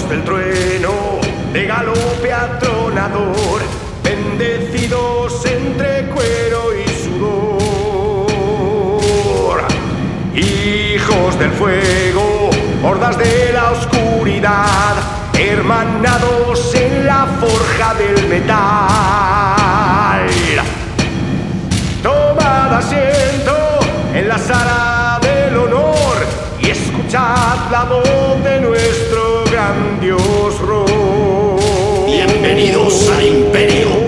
hijos del trueno, de galope atronador, bendecidos entre cuero y sudor. Hijos del fuego, hordas de la oscuridad, hermanados en la forja del metal. Tomad asiento en la sala del honor y escuchad la voz de nuestro gran dios Ro. Bienvenidos al Imperio.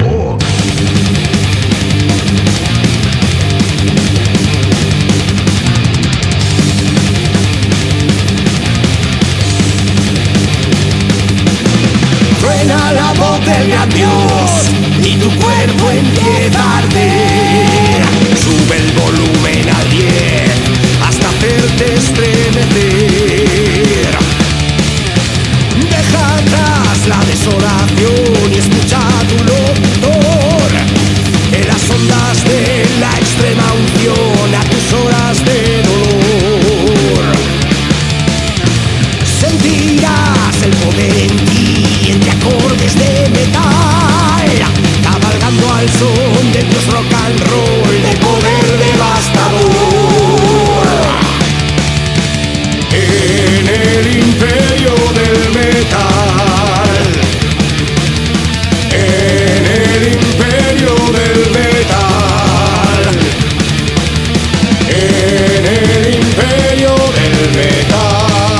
Suena la voz del gran dios y tu cuerpo empieza a arder. Sube el volumen al 10 hasta hacerte estremecer. Deja atrás la desolación y escucha a tu locutor en las ondas de la extrema unción a tus horas de dolor. Sentirás el poder en ti entre acordes de metal, cabalgando al son de Dios rock and roll de poder devastador. En el imperio del metal, en el imperio del metal, en el imperio del metal.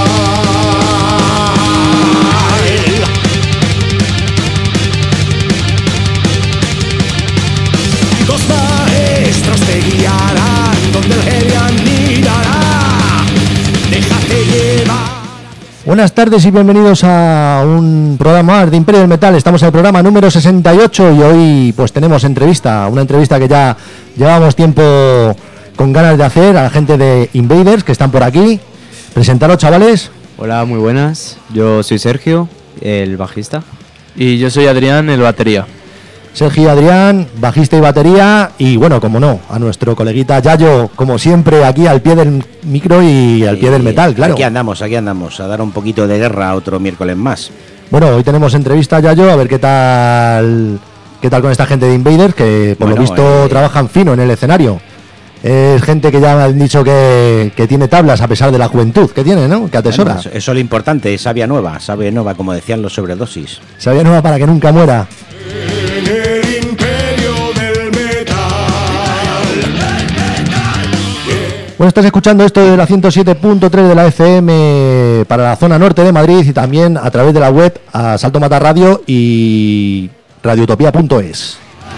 Dos maestros te guiarán donde el Helian mirará. Déjate llevar. Buenas tardes y bienvenidos a un programa más de Imperio del Metal. Estamos en el programa número 68 y hoy pues tenemos una entrevista que ya llevábamos tiempo con ganas de hacer a la gente de Invaders que están por aquí. Presentaros, chavales. Hola, muy buenas. Yo soy Sergio, el bajista. Y yo soy Adrián, el batería. Sergio y Adrián, bajista y batería, y bueno, como no, a nuestro coleguita Yayo, como siempre, aquí al pie del micro y al pie del metal, claro. Aquí andamos, a dar un poquito de guerra otro miércoles más. Bueno, hoy tenemos entrevista a Yayo, a ver qué tal con esta gente de Invaders, que por lo visto trabajan fino en el escenario. Es gente que ya me han dicho que tiene tablas a pesar de la juventud que tiene, ¿no? Que atesora. Bueno, eso es lo importante, savia nueva, como decían los sobredosis. Savia nueva para que nunca muera. En el imperio del metal. Bueno, estás escuchando esto de la 107.3 de la FM para la zona norte de Madrid y también a través de la web a Salto Mata Radio y radioutopía.es.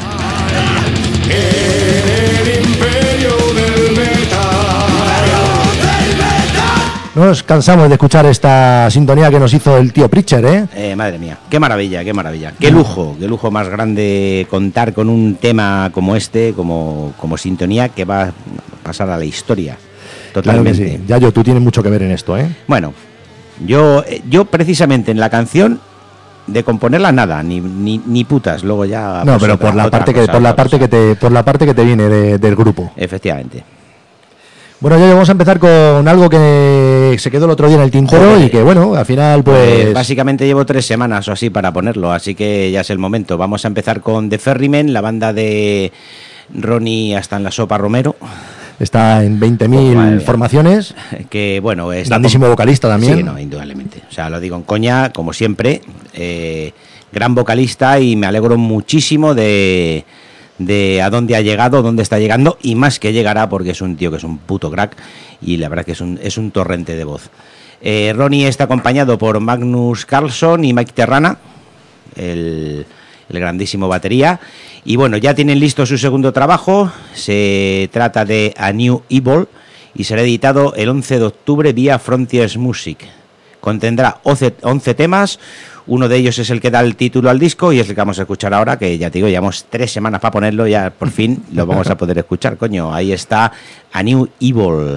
No nos cansamos de escuchar esta sintonía que nos hizo el tío Preacher, ¿eh? Madre mía, qué maravilla, qué maravilla. Qué lujo más grande contar con un tema como este, como sintonía que va a pasar a la historia. Totalmente. Claro que sí. Yayo, tú tienes mucho que ver en esto, ¿eh? Bueno, yo precisamente en la canción de componerla nada, ni putas, luego ya. No, pero por la parte que te viene del grupo. Efectivamente. Bueno, ya vamos a empezar con algo que se quedó el otro día en el tintero. Joder. Y que, bueno, al final, pues... básicamente llevo 3 semanas o así para ponerlo, así que ya es el momento. Vamos a empezar con The Ferrymen, la banda de Ronnie hasta en la sopa Romero. Está en 20.000 formaciones. Que, bueno... grandísimo vocalista también. Sí, no, indudablemente. O sea, lo digo en coña, como siempre. Gran vocalista y me alegro muchísimo de a dónde ha llegado, dónde está llegando y más que llegará porque es un tío que es un puto crack y la verdad que es un torrente de voz. Ronnie está acompañado por Magnus Carlsson y Mike Terrana, el grandísimo batería, y bueno, ya tienen listo su segundo trabajo. Se trata de A New Evil y será editado el 11 de octubre vía Frontiers Music. Contendrá 11 temas. Uno de ellos es el que da el título al disco y es el que vamos a escuchar ahora, que ya te digo, llevamos 3 semanas para ponerlo, ya por fin lo vamos a poder escuchar, coño. Ahí está A New Evil.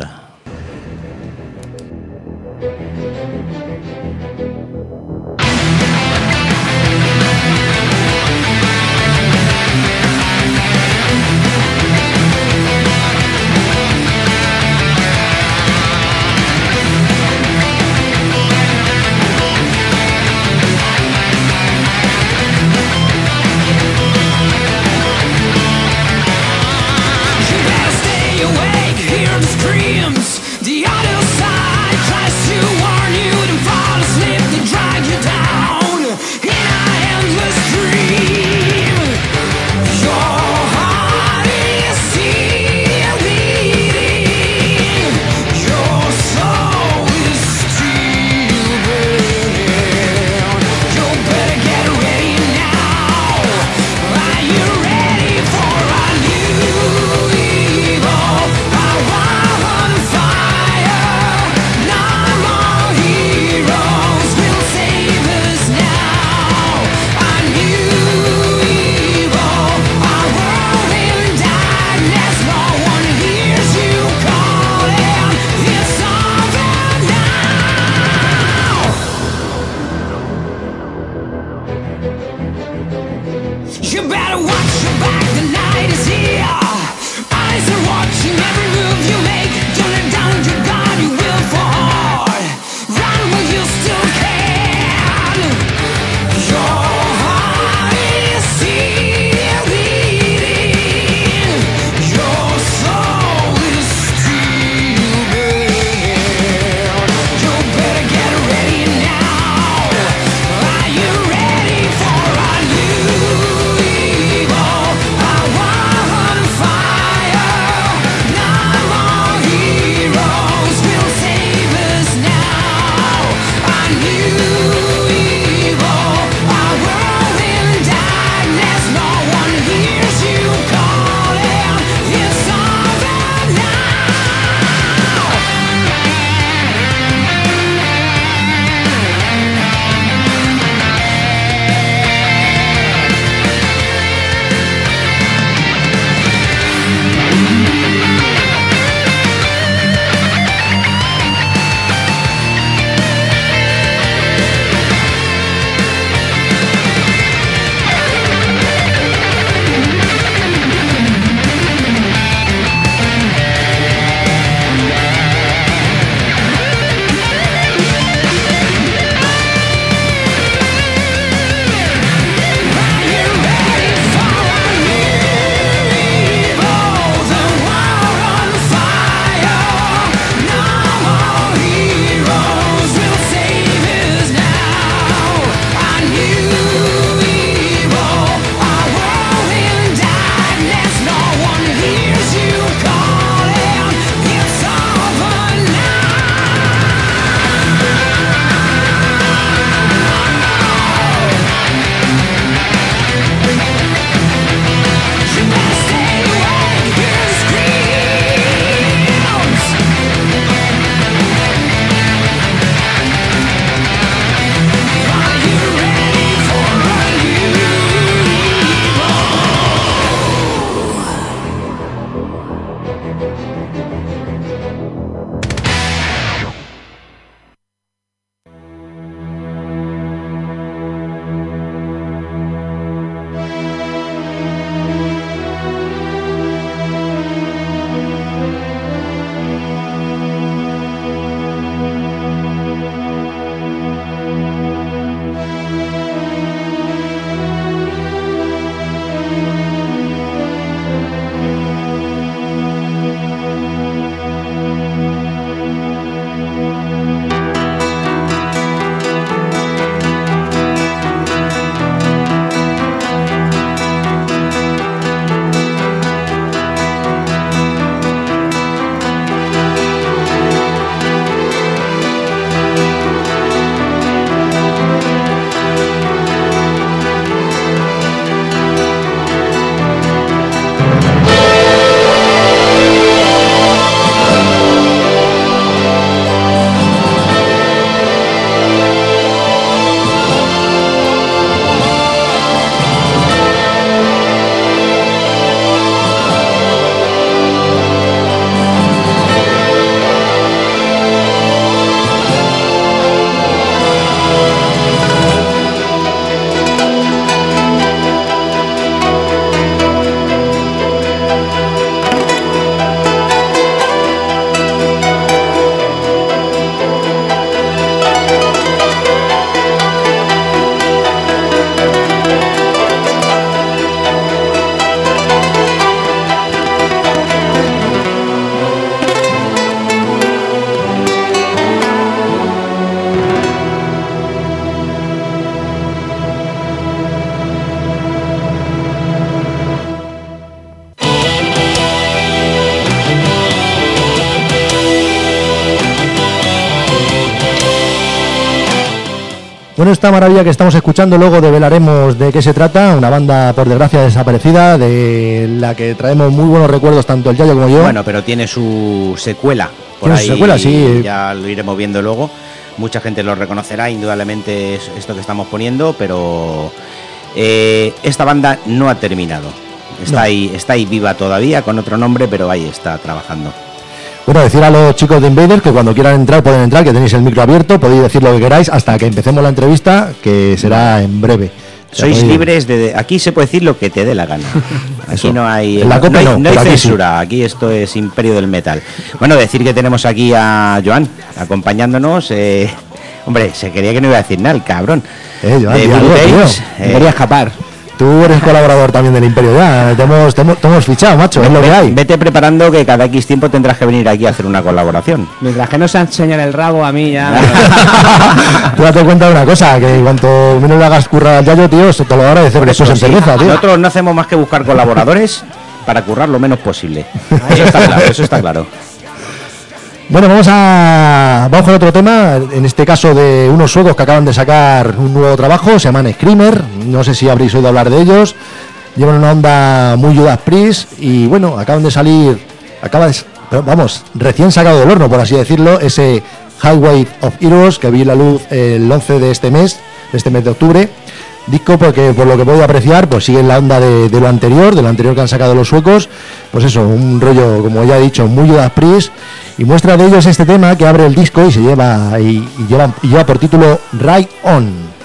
Bueno, esta maravilla que estamos escuchando, luego develaremos de qué se trata, una banda por desgracia desaparecida, de la que traemos muy buenos recuerdos tanto el Yayo como yo. Bueno, pero tiene su secuela, por ¿Tiene ahí su secuela? Sí. ya lo iremos viendo luego. Mucha gente lo reconocerá, indudablemente es esto que estamos poniendo, pero esta banda no ha terminado. Está ahí viva todavía, con otro nombre, pero ahí está trabajando. Bueno, decir a los chicos de Invaders que cuando quieran entrar pueden entrar, que tenéis el micro abierto, podéis decir lo que queráis hasta que empecemos la entrevista, que será en breve. Sois libres aquí se puede decir lo que te dé la gana. Aquí no hay, en la copa no hay censura, sí. Aquí esto es imperio del metal. Bueno, decir que tenemos aquí a Joan acompañándonos. Hombre, se quería que no iba a decir nada, el cabrón. Joan, de Blue Days, quería escapar. Tú eres colaborador también del Imperio ya, te hemos fichado, macho, es lo que hay. Vete preparando que cada X tiempo tendrás que venir aquí a hacer una colaboración. Mientras que no se enseñan el rabo a mí ya. Tú date cuenta de una cosa, que cuanto menos le hagas currar al Yayo, tío, se te lo va a agradecer después en cerveza, tío. Nosotros no hacemos más que buscar colaboradores para currar lo menos posible. Eso está claro. Bueno, vamos con otro tema, en este caso de unos suecos que acaban de sacar un nuevo trabajo, se llaman Screamer, no sé si habréis oído hablar de ellos, llevan una onda muy Judas Priest y bueno, acaban de salir, recién sacado del horno, por así decirlo, ese Highway of Heroes que vi la luz el 11 de este mes de octubre. Disco porque por lo que puedo apreciar pues sigue la onda de lo anterior que han sacado los suecos, pues eso, un rollo como ya he dicho muy Judas Priest, y muestra de ellos este tema que abre el disco y se lleva por título Ride On.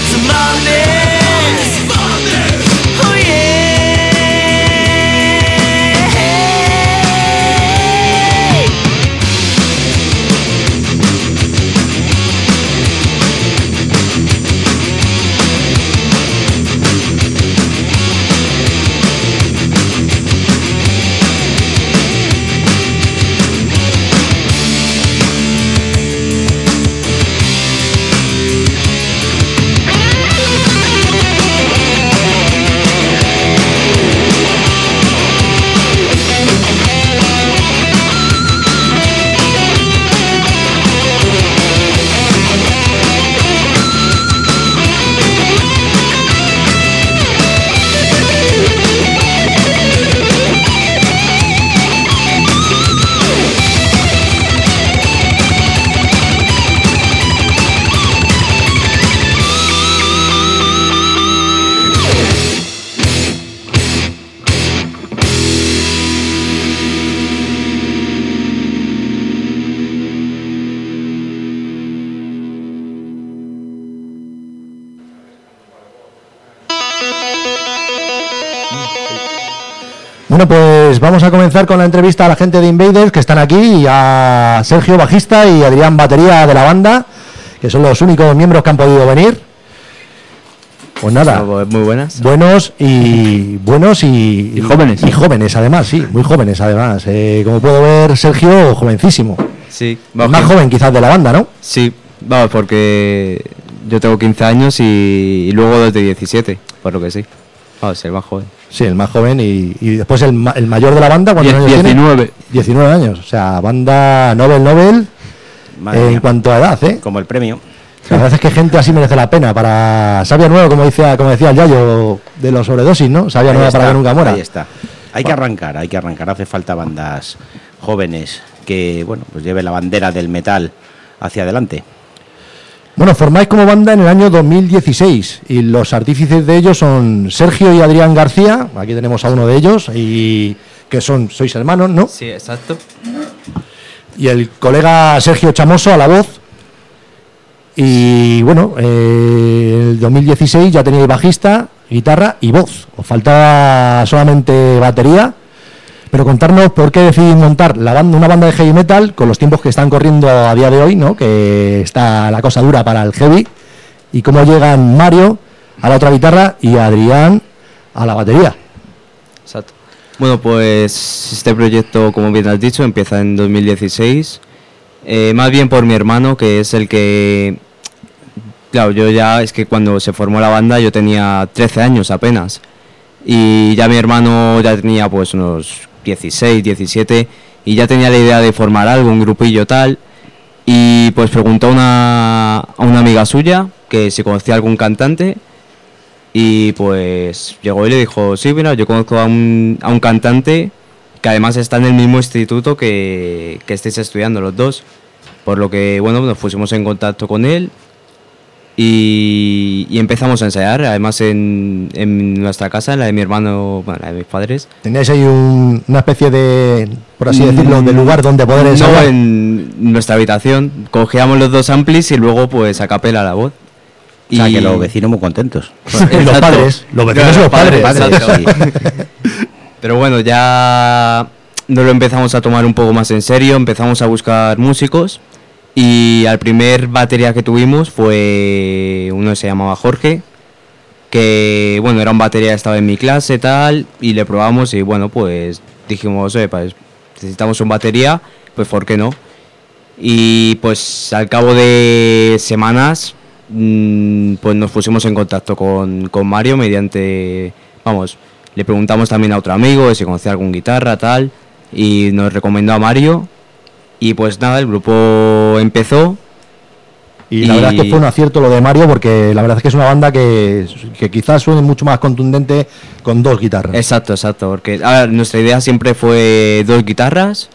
Bueno, pues vamos a comenzar con la entrevista a la gente de Invaders que están aquí, y a Sergio, bajista, y Adrián, batería de la banda, que son los únicos miembros que han podido venir. Pues nada, muy buenas. Buenos y jóvenes. Y jóvenes, además, sí, muy jóvenes, además. Como puedo ver, Sergio, jovencísimo. Sí. El más joven quizás de la banda, ¿no? Sí, vamos, porque yo tengo 15 años y luego desde 17, por lo que sí. Vamos, el más joven. Sí, el más joven y después el mayor de la banda, ¿cuántos años 19. tiene? 19 años, o sea, banda Nobel Madre en mía. cuanto a edad, ¿eh? Como el premio. La verdad es que gente así merece la pena. Para Sabia Nueva, como decía el Yayo de los sobredosis, ¿no? Sabia Nueva para que nunca muera. Ahí está. Hay que arrancar. Hace falta bandas jóvenes que, bueno, pues lleven la bandera del metal hacia adelante. Bueno, formáis como banda en el año 2016 y los artífices de ellos son Sergio y Adrián García. Aquí tenemos a uno de ellos, y que sois hermanos, ¿no? Sí, exacto. Y el colega Sergio Chamoso a la voz. Y bueno, en el 2016 ya teníais bajista, guitarra y voz. Os faltaba solamente batería. Pero contarnos por qué decidís montar una banda de heavy metal con los tiempos que están corriendo a día de hoy, ¿no? Que está la cosa dura para el heavy. Y cómo llegan Mario a la otra guitarra y Adrián a la batería. Exacto. Bueno, pues este proyecto, como bien has dicho, empieza en 2016. Más bien por mi hermano, que es el que... Claro, es que cuando se formó la banda yo tenía 13 años apenas. Y ya mi hermano ya tenía pues unos 16, 17, y ya tenía la idea de formar algo, un grupillo tal. Y pues preguntó a una amiga suya que si conocía algún cantante. Y pues llegó y le dijo, sí, mira, yo conozco a un cantante que además está en el mismo instituto que estáis estudiando los dos. Por lo que, bueno, nos pusimos en contacto con él y empezamos a ensayar, además en nuestra casa, en la de mi hermano, bueno, la de mis padres. ¿Teníais ahí una especie de, por así decirlo, de lugar donde poder ensayar? No, en nuestra habitación. Cogíamos los dos amplis y luego pues a capela la voz. O sea, que los vecinos muy contentos. Los padres, los vecinos y los padres. Pero bueno, ya nos lo empezamos a tomar un poco más en serio, empezamos a buscar músicos, y al primer batería que tuvimos fue uno que se llamaba Jorge, que bueno, era un batería que estaba en mi clase tal, y le probamos y bueno, pues dijimos, pues necesitamos un batería, pues ¿por qué no? Y pues al cabo de semanas pues nos pusimos en contacto con Mario mediante, vamos, le preguntamos también a otro amigo si conocía algún guitarra tal, y nos recomendó a Mario. Y pues nada, el grupo empezó. Y la verdad es que fue un acierto lo de Mario, porque la verdad es que es una banda que quizás suene mucho más contundente con dos guitarras. Exacto, porque a ver, nuestra idea siempre fue dos guitarras.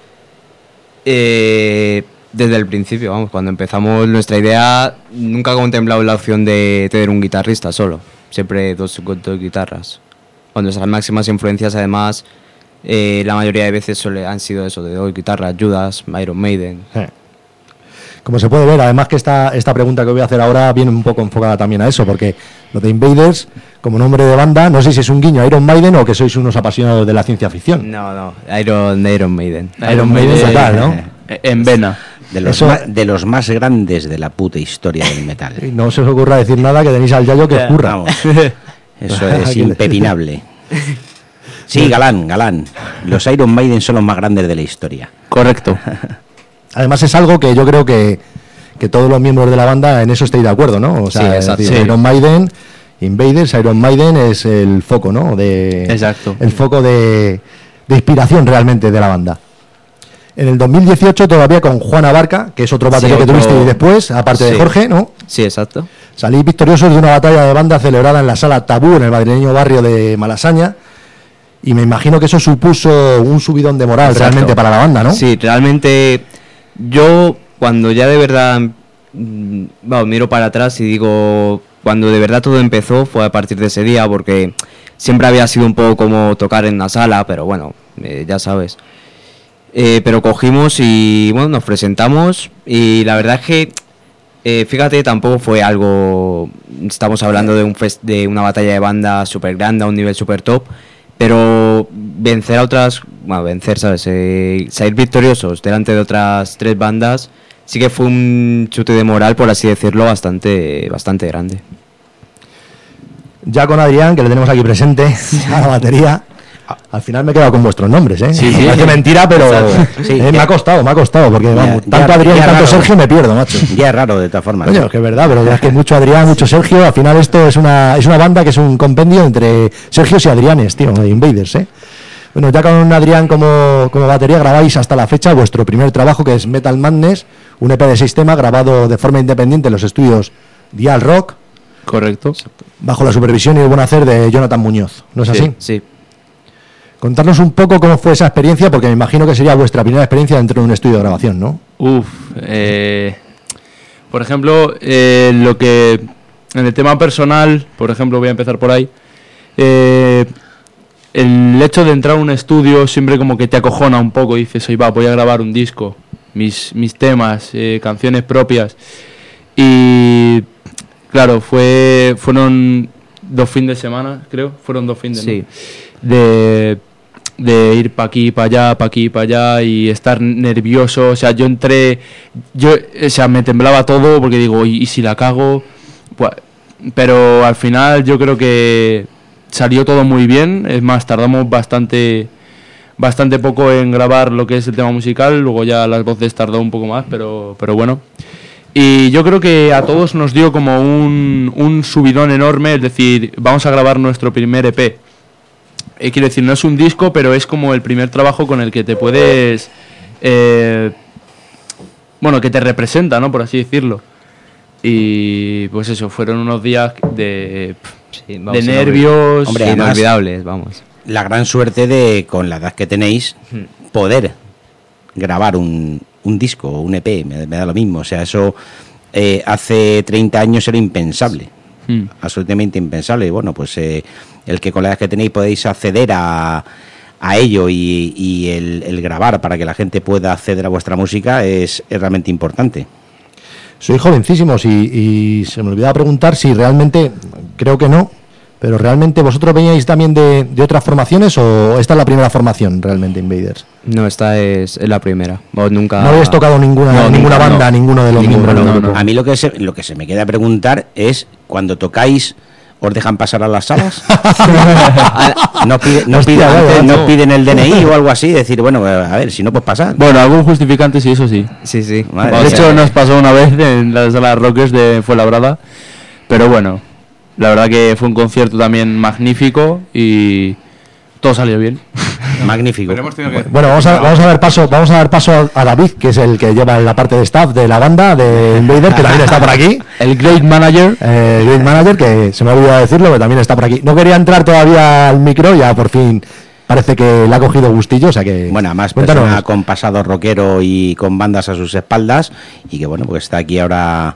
Desde el principio, vamos, cuando empezamos nuestra idea, nunca contemplamos la opción de tener un guitarrista solo. Siempre dos guitarras. Con nuestras máximas influencias, además, la mayoría de veces han sido eso, de dos guitarras, Judas, Iron Maiden. Como se puede ver, además que esta pregunta que voy a hacer ahora viene un poco enfocada también a eso, porque lo de Invaders, como nombre de banda, no sé si es un guiño a Iron Maiden o que sois unos apasionados de la ciencia ficción. No, Iron Maiden. Iron Maiden total, ¿no? En vena. De los más grandes de la puta historia del metal. No se os ocurra decir nada que tenéis al Yayo que os curra. Vamos, eso es impepinable. Sí, Galán. Los Iron Maiden son los más grandes de la historia. Correcto. Además es algo que yo creo que todos los miembros de la banda en eso estáis de acuerdo, ¿no? O sea, sí, exacto. Es decir, Iron Maiden, Invaders, Iron Maiden es el foco, ¿no? Exacto. El foco de inspiración realmente de la banda. En el 2018 todavía con Juan Abarca, que es otro batería que tuvisteis después, aparte de Jorge, ¿no? Sí, exacto. Salís victoriosos de una batalla de banda celebrada en la sala Tabú, en el madrileño barrio de Malasaña. Y me imagino que eso supuso un subidón de moral realmente para la banda, ¿no? Sí, realmente yo cuando ya de verdad miro para atrás y digo, cuando de verdad todo empezó fue a partir de ese día, porque siempre había sido un poco como tocar en la sala, pero bueno, ya sabes. Pero cogimos y bueno, nos presentamos y la verdad es que, fíjate, tampoco fue algo, estamos hablando de una batalla de banda súper grande, a un nivel súper top, pero vencer, ¿sabes? Salir victoriosos delante de otras 3 bandas, sí que fue un chute de moral, por así decirlo, bastante grande. Ya con Adrián, que le tenemos aquí presente, a la batería. Al final me he quedado con vuestros nombres, ¿eh? Sí. Parece mentira, pero sí, me ha costado, porque vamos, tanto Adrián y tanto raro. Sergio me pierdo, macho. Ya es raro, de todas formas. Coño, es que es verdad, pero es que mucho Adrián, mucho Sergio. Al final esto es una banda que es un compendio entre Sergios y Adrianes, tío, de Invaders, ¿eh? Bueno, ya con Adrián como batería grabáis hasta la fecha vuestro primer trabajo, que es Metal Madness, un EP de 6 temas grabado de forma independiente en los estudios Dial Rock. Correcto. Bajo la supervisión y el buen hacer de Jonathan Muñoz, ¿no es así? Sí. Contarnos un poco cómo fue esa experiencia, porque me imagino que sería vuestra primera experiencia dentro de un estudio de grabación, ¿no? Por ejemplo, lo que en el tema personal, por ejemplo, voy a empezar por ahí. El hecho de entrar a un estudio siempre como que te acojona un poco y dices, voy a grabar un disco, mis temas, canciones propias. Y claro, fueron 2 fines de semana, creo, fueron 2 fines, sí, ¿no? De ir para aquí, para allá y estar nervioso. O sea, me temblaba todo porque digo, ¿y si la cago? Pues, pero al final yo creo que salió todo muy bien. Es más, tardamos bastante poco en grabar lo que es el tema musical. Luego ya las voces tardó un poco más, pero bueno. Y yo creo que a todos nos dio como un subidón enorme, es decir, vamos a grabar nuestro primer EP. Quiero decir, no es un disco, pero es como el primer trabajo con el que te puedes... que te representa, ¿no? Por así decirlo. Y pues eso, fueron unos días de nervios... Hombre, inolvidables, vamos. La gran suerte de, con la edad que tenéis, poder grabar un disco o un EP, me da lo mismo. O sea, eso hace 30 años era impensable. Absolutamente impensable. Y bueno, pues el que con la edad que tenéis podéis acceder a ello y el grabar para que la gente pueda acceder a vuestra música es realmente importante. Sois jovencísimos y se me olvidaba preguntar si realmente, creo que no, pero realmente vosotros veníais también de otras formaciones o esta es la primera formación realmente, Invaders. No, esta es la primera. Nunca... No habéis tocado ninguna banda, ninguno de los miembros del grupo. A mí lo que se me queda preguntar es, cuando tocáis, ¿os dejan pasar a las salas? ¿No piden el DNI o algo así? Decir, bueno, a ver, si no, pues pasar. Bueno, algún justificante sí, eso sí. Sí. Madre De hecho, mía. nos pasó una vez en la sala Rockers de Fuenlabrada. Pero bueno, la verdad que fue un concierto también magnífico y todo salió bien. Magnífico. Pero hemos tenido que... Bueno, vamos a dar paso a David, que es el que lleva la parte de staff de la banda de Invader, que también está por aquí. El Great Manager. Great Manager, que se me ha olvidado decirlo, que también está por aquí. No quería entrar todavía al micro, ya por fin parece que le ha cogido gustillo, o sea que... Bueno, además cuéntanos. persona con pasado rockero y con bandas a sus espaldas y que bueno, pues está aquí ahora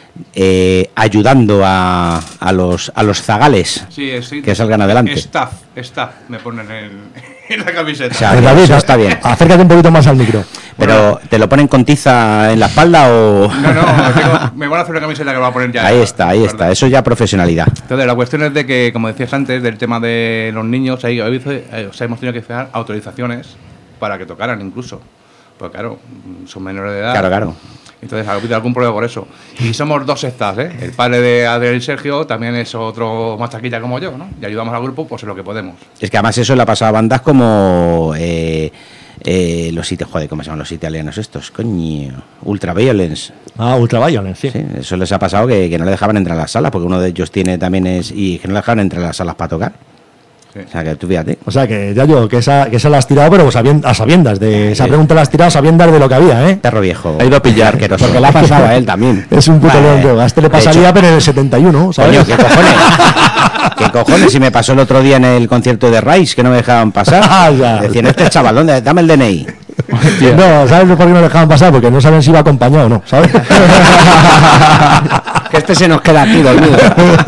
ayudando a los zagales Sí, que salgan adelante. Staff, me ponen en la camiseta. O sea, Pues, David, eso está bien. Acércate un poquito más al micro. Pero, ¿te lo ponen con tiza en la espalda o...? No, me van a hacer una camiseta que lo voy a poner ya. Ahí está, eso ya profesionalidad. Entonces, la cuestión es de que, como decías antes, del tema de los niños, ahí hemos tenido que hacer autorizaciones para que tocaran incluso. Pues claro, son menores de edad. Claro. Entonces ha habido algún problema por eso. Y somos dos sectas, ¿eh? El padre de Adrián y Sergio también es otro machaquilla como yo, ¿no? Y ayudamos al grupo pues en lo que podemos. Es que además eso le ha pasado a bandas como los joder, ¿cómo se llaman los italianos estos? Coño, Ultraviolence. Ultraviolence, Sí, eso les ha pasado que no le dejaban entrar a las salas, porque uno de ellos tiene también y que no le dejaban entrar a las salas para tocar. Sí. O sea, que tú fíjate. O sea, que ya que esa la has tirado, pero a sabiendas. Esa pregunta la has tirado a sabiendas de lo que había, ¿eh? Perro viejo. Ha ido a pillar. Asqueroso. Porque le ha pasado a él también. Es un puto león que a este le de pasaría, hecho- pero en el 71, ¿sabes? Coño, ¿qué cojones? ¿Qué cojones? Si me pasó el otro día en el concierto de Rice, que no me dejaban pasar. Ah, ya. Decían, este chaval, ¿dónde? Dame el DNI. No, ¿sabes por qué no le dejaban pasar? Porque no sabían si iba acompañado o no, ¿sabes? Que este se nos queda aquí dormido.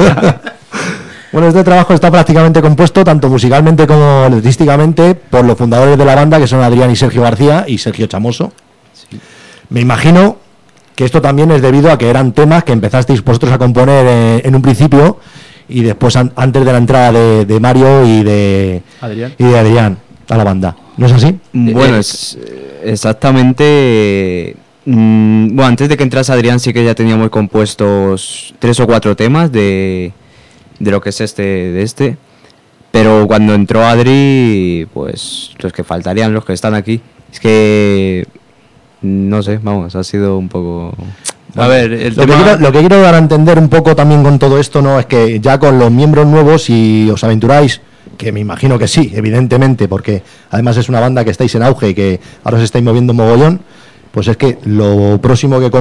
Bueno, este trabajo está prácticamente compuesto, tanto musicalmente como artísticamente, por los fundadores de la banda, que son Adrián y Sergio García y Sergio Chamoso. Me imagino que esto también es debido a que eran temas que empezasteis vosotros a componer en un principio y después antes de la entrada de Mario y de Adrián a la banda. ¿No es así? Bueno, es exactamente... bueno, antes de que entrase Adrián sí que ya teníamos compuestos 3 o 4 temas de lo que es este. Pero cuando entró Adri, pues los que faltarían, los que están aquí. Es que... No sé, vamos, ha sido un poco... A ver, el Lo tema... que quiero dar a entender un poco también con todo esto, ¿no? Es que ya con los miembros nuevos, si os aventuráis, que me imagino que sí, evidentemente, porque además es una banda que estáis en auge y que ahora os estáis moviendo mogollón, pues es que lo próximo que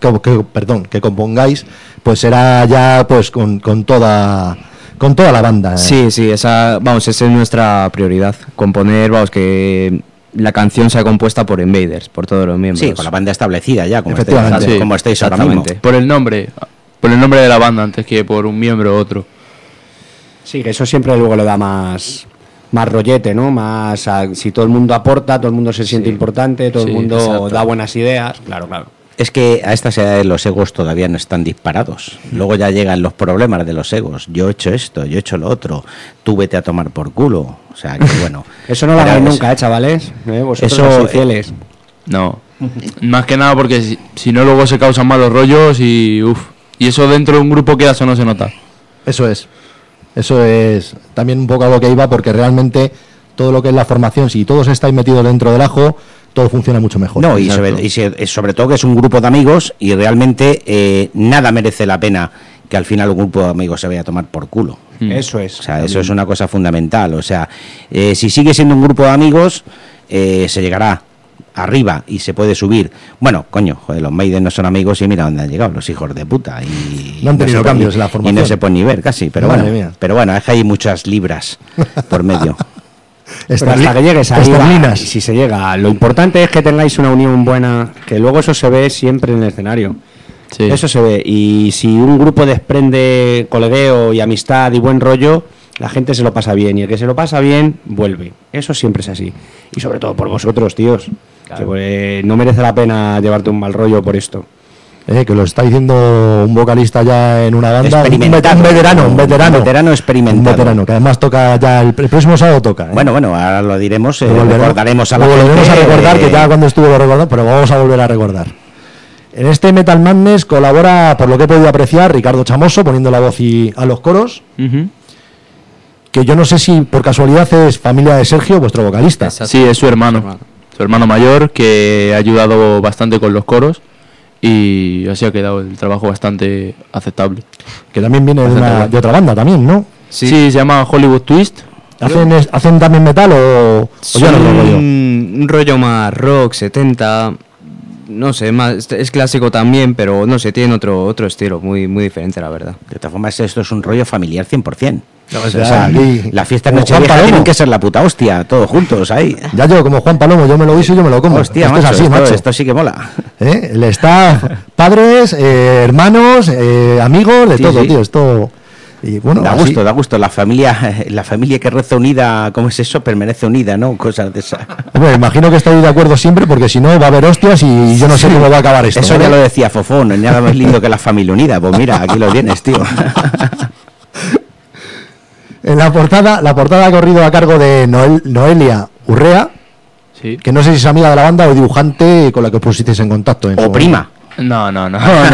compongáis, pues será ya pues con toda la banda. Sí, esa es nuestra prioridad. Componer, que la canción sea compuesta por Invaders, por todos los miembros. Sí, con la banda establecida ya, como Efectivamente. estáis, Sí, como estáis ahora mismo. exactamente. Por el nombre de la banda antes que por un miembro u otro. Sí, que eso siempre luego le da más rollete, ¿no? Si todo el mundo aporta, todo el mundo se siente importante, todo el Sí, mundo exacto. da buenas ideas. Claro. Es que a estas edades los egos todavía no están disparados. Luego ya llegan los problemas de los egos. Yo he hecho esto, yo he hecho lo otro. Tú vete a tomar por culo. O sea, que bueno. Eso no lo Pero hagáis es- nunca, chavales. Vosotros Eso, sois fieles. No. Más que nada porque si no luego se causan malos rollos y eso dentro de un grupo que eso no se nota. Eso es también un poco a lo que iba, porque realmente todo lo que es la formación, si todos estáis metidos dentro del ajo, todo funciona mucho mejor. No, y Exacto. sobre todo que es un grupo de amigos y realmente nada merece la pena que al final un grupo de amigos se vaya a tomar por culo. Eso es. O sea, eso es una cosa fundamental. O sea, si sigue siendo un grupo de amigos, se llegará arriba y se puede subir. Bueno, coño, joder, los Maiden no son amigos y mira dónde han llegado, los hijos de puta. Y No han tenido se puede cambios ni- en la formación. Y no se puede ni ver casi, pero Madre bueno. mía. Pero bueno, es que hay muchas libras por medio. Pero hasta que llegues ahí, Esterlinas. si se llega. Lo importante es que tengáis una unión buena, que luego eso se ve siempre en el escenario. Sí. Eso se ve. Y si un grupo desprende colegueo y amistad y buen rollo, la gente se lo pasa bien. Y el que se lo pasa bien, vuelve. Eso siempre es así. Y sobre todo por vosotros, tíos. Que, pues, no merece la pena llevarte un mal rollo por esto. Que lo está diciendo un vocalista ya en una banda, un Experimentado. veterano. Un veterano experimentado. Un veterano, que además toca ya, el próximo sábado toca. Bueno, ahora lo diremos, Lo volveremos- recordaremos a la lo volveremos gente, a recordar, que ya cuando estuvo lo recordamos, pero vamos a volver a recordar. En este Metal Madness colabora, por lo que he podido apreciar, Ricardo Chamoso, poniendo la voz a los coros, Ujú. que yo no sé si por casualidad es familia de Sergio, vuestro vocalista. Exacto. Sí, es su hermano. Su hermano mayor que ha ayudado bastante con los coros y así ha quedado el trabajo bastante aceptable. Que también viene de otra banda también, ¿no? Sí, se llama Hollywood Twist. ¿Hacen también metal o ya no lo rollo? Un rollo más rock, 70, no sé, más es clásico también, pero no sé, tiene otro estilo muy diferente, la verdad. De todas formas, esto es un rollo familiar 100%. No, O sea, aquí, las fiestas como Juan nocheviejas Palomo. tienen que ser la puta hostia, todos juntos ahí. Ya yo, como Juan Palomo, yo me lo guiso y yo me lo como. Hostia, Esto macho, es así, esto, macho. esto sí que mola. El staff, padres, hermanos, amigos, de Sí, todo, sí. tío. Esto Y bueno, Da así- gusto, da gusto. La familia que reza unida, ¿cómo es eso? Permanece unida, ¿no? Cosas de esas. Hombre, imagino que estáis de acuerdo siempre, porque si no va a haber hostias y yo no sé cómo va a acabar esto. Eso ¿vale? ya lo decía Fofó, no hay nada más lindo que la familia unida. Pues mira, aquí lo tienes, tío. En la portada ha corrido a cargo de Noelia Urrea, Sí. que no sé si es amiga de la banda o dibujante con la que os pusisteis en contacto. En su O momento. prima. No, no.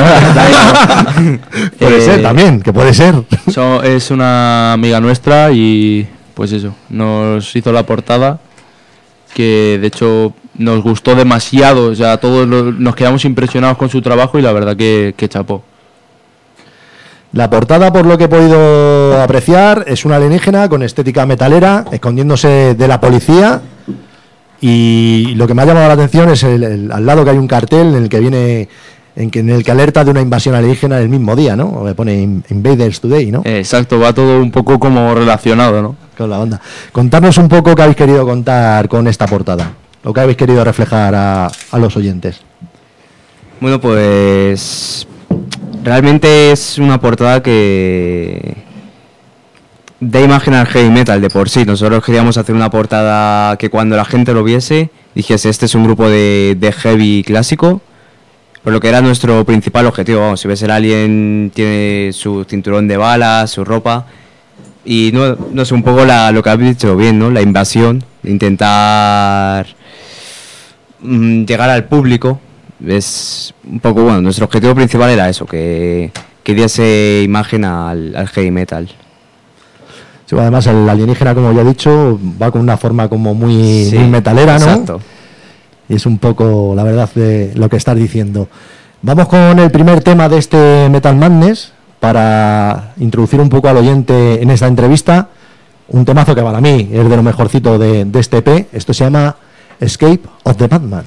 Puede ser también, que puede ser. Es una amiga nuestra y pues eso, nos hizo la portada que de hecho nos gustó demasiado, o sea, nos quedamos impresionados con su trabajo y la verdad que chapó. La portada, por lo que he podido apreciar, es una alienígena con estética metalera, escondiéndose de la policía. Y lo que me ha llamado la atención es al lado que hay un cartel en el que viene, en el que alerta de una invasión alienígena el mismo día, ¿no? Me pone Invaders Today, ¿no? Exacto, va todo un poco como relacionado, ¿no? Con la banda. Contarnos un poco qué habéis querido contar con esta portada, lo que habéis querido reflejar a los oyentes. Bueno, pues realmente es una portada que da imagen al heavy metal de por sí. Nosotros queríamos hacer una portada que cuando la gente lo viese dijese este es un grupo de heavy clásico, por lo que era nuestro principal objetivo. Vamos, si ves el alien tiene su cinturón de balas, su ropa y no sé, un poco lo que habéis dicho bien, ¿no? La invasión, intentar llegar al público. Es un poco, bueno, nuestro objetivo principal era eso, que diese imagen al heavy metal. Sí, además, el alienígena, como ya he dicho, va con una forma como muy, Sí, muy metalera, ¿no? exacto. Y es un poco, la verdad, de lo que estás diciendo. Vamos con el primer tema de este Metal Madness para introducir un poco al oyente en esta entrevista. Un temazo que para mí es de lo mejorcito de este EP. Esto se llama Escape of the Batman.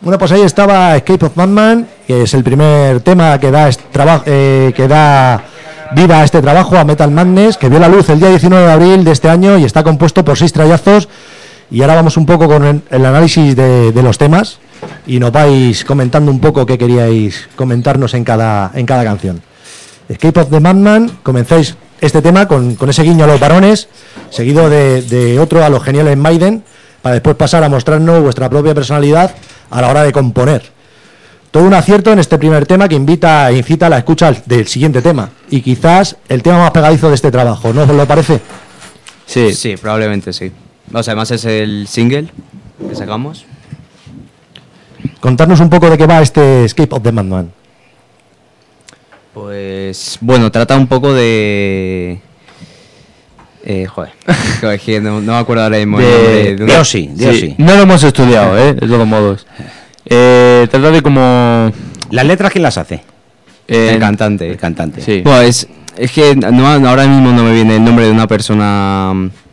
Bueno, pues ahí estaba Escape of Madman, que es el primer tema que da vida a este trabajo, a Metal Madness, que vio la luz el día 19 de abril de este año y está compuesto por 6 trayazos. Y ahora vamos un poco con el análisis de los temas y nos vais comentando un poco qué queríais comentarnos en cada canción. Escape of the Madman, comenzáis este tema con ese guiño a los varones, seguido de otro a los geniales Maiden, para después pasar a mostrarnos vuestra propia personalidad a la hora de componer. Todo un acierto en este primer tema que incita a la escucha del siguiente tema, y quizás el tema más pegadizo de este trabajo, ¿no os lo parece? Sí, probablemente sí. O sea, además es el single que sacamos. Contarnos un poco de qué va este Escape of the Madman. Pues bueno, trata un poco de... joder, no me acuerdo ahora mismo el nombre de una... Dios sí. No lo hemos estudiado, de todos modos. Trata de como... ¿Las letras quién las hace? El cantante. El cantante. Sí. Bueno, es que ahora mismo no me viene el nombre de una persona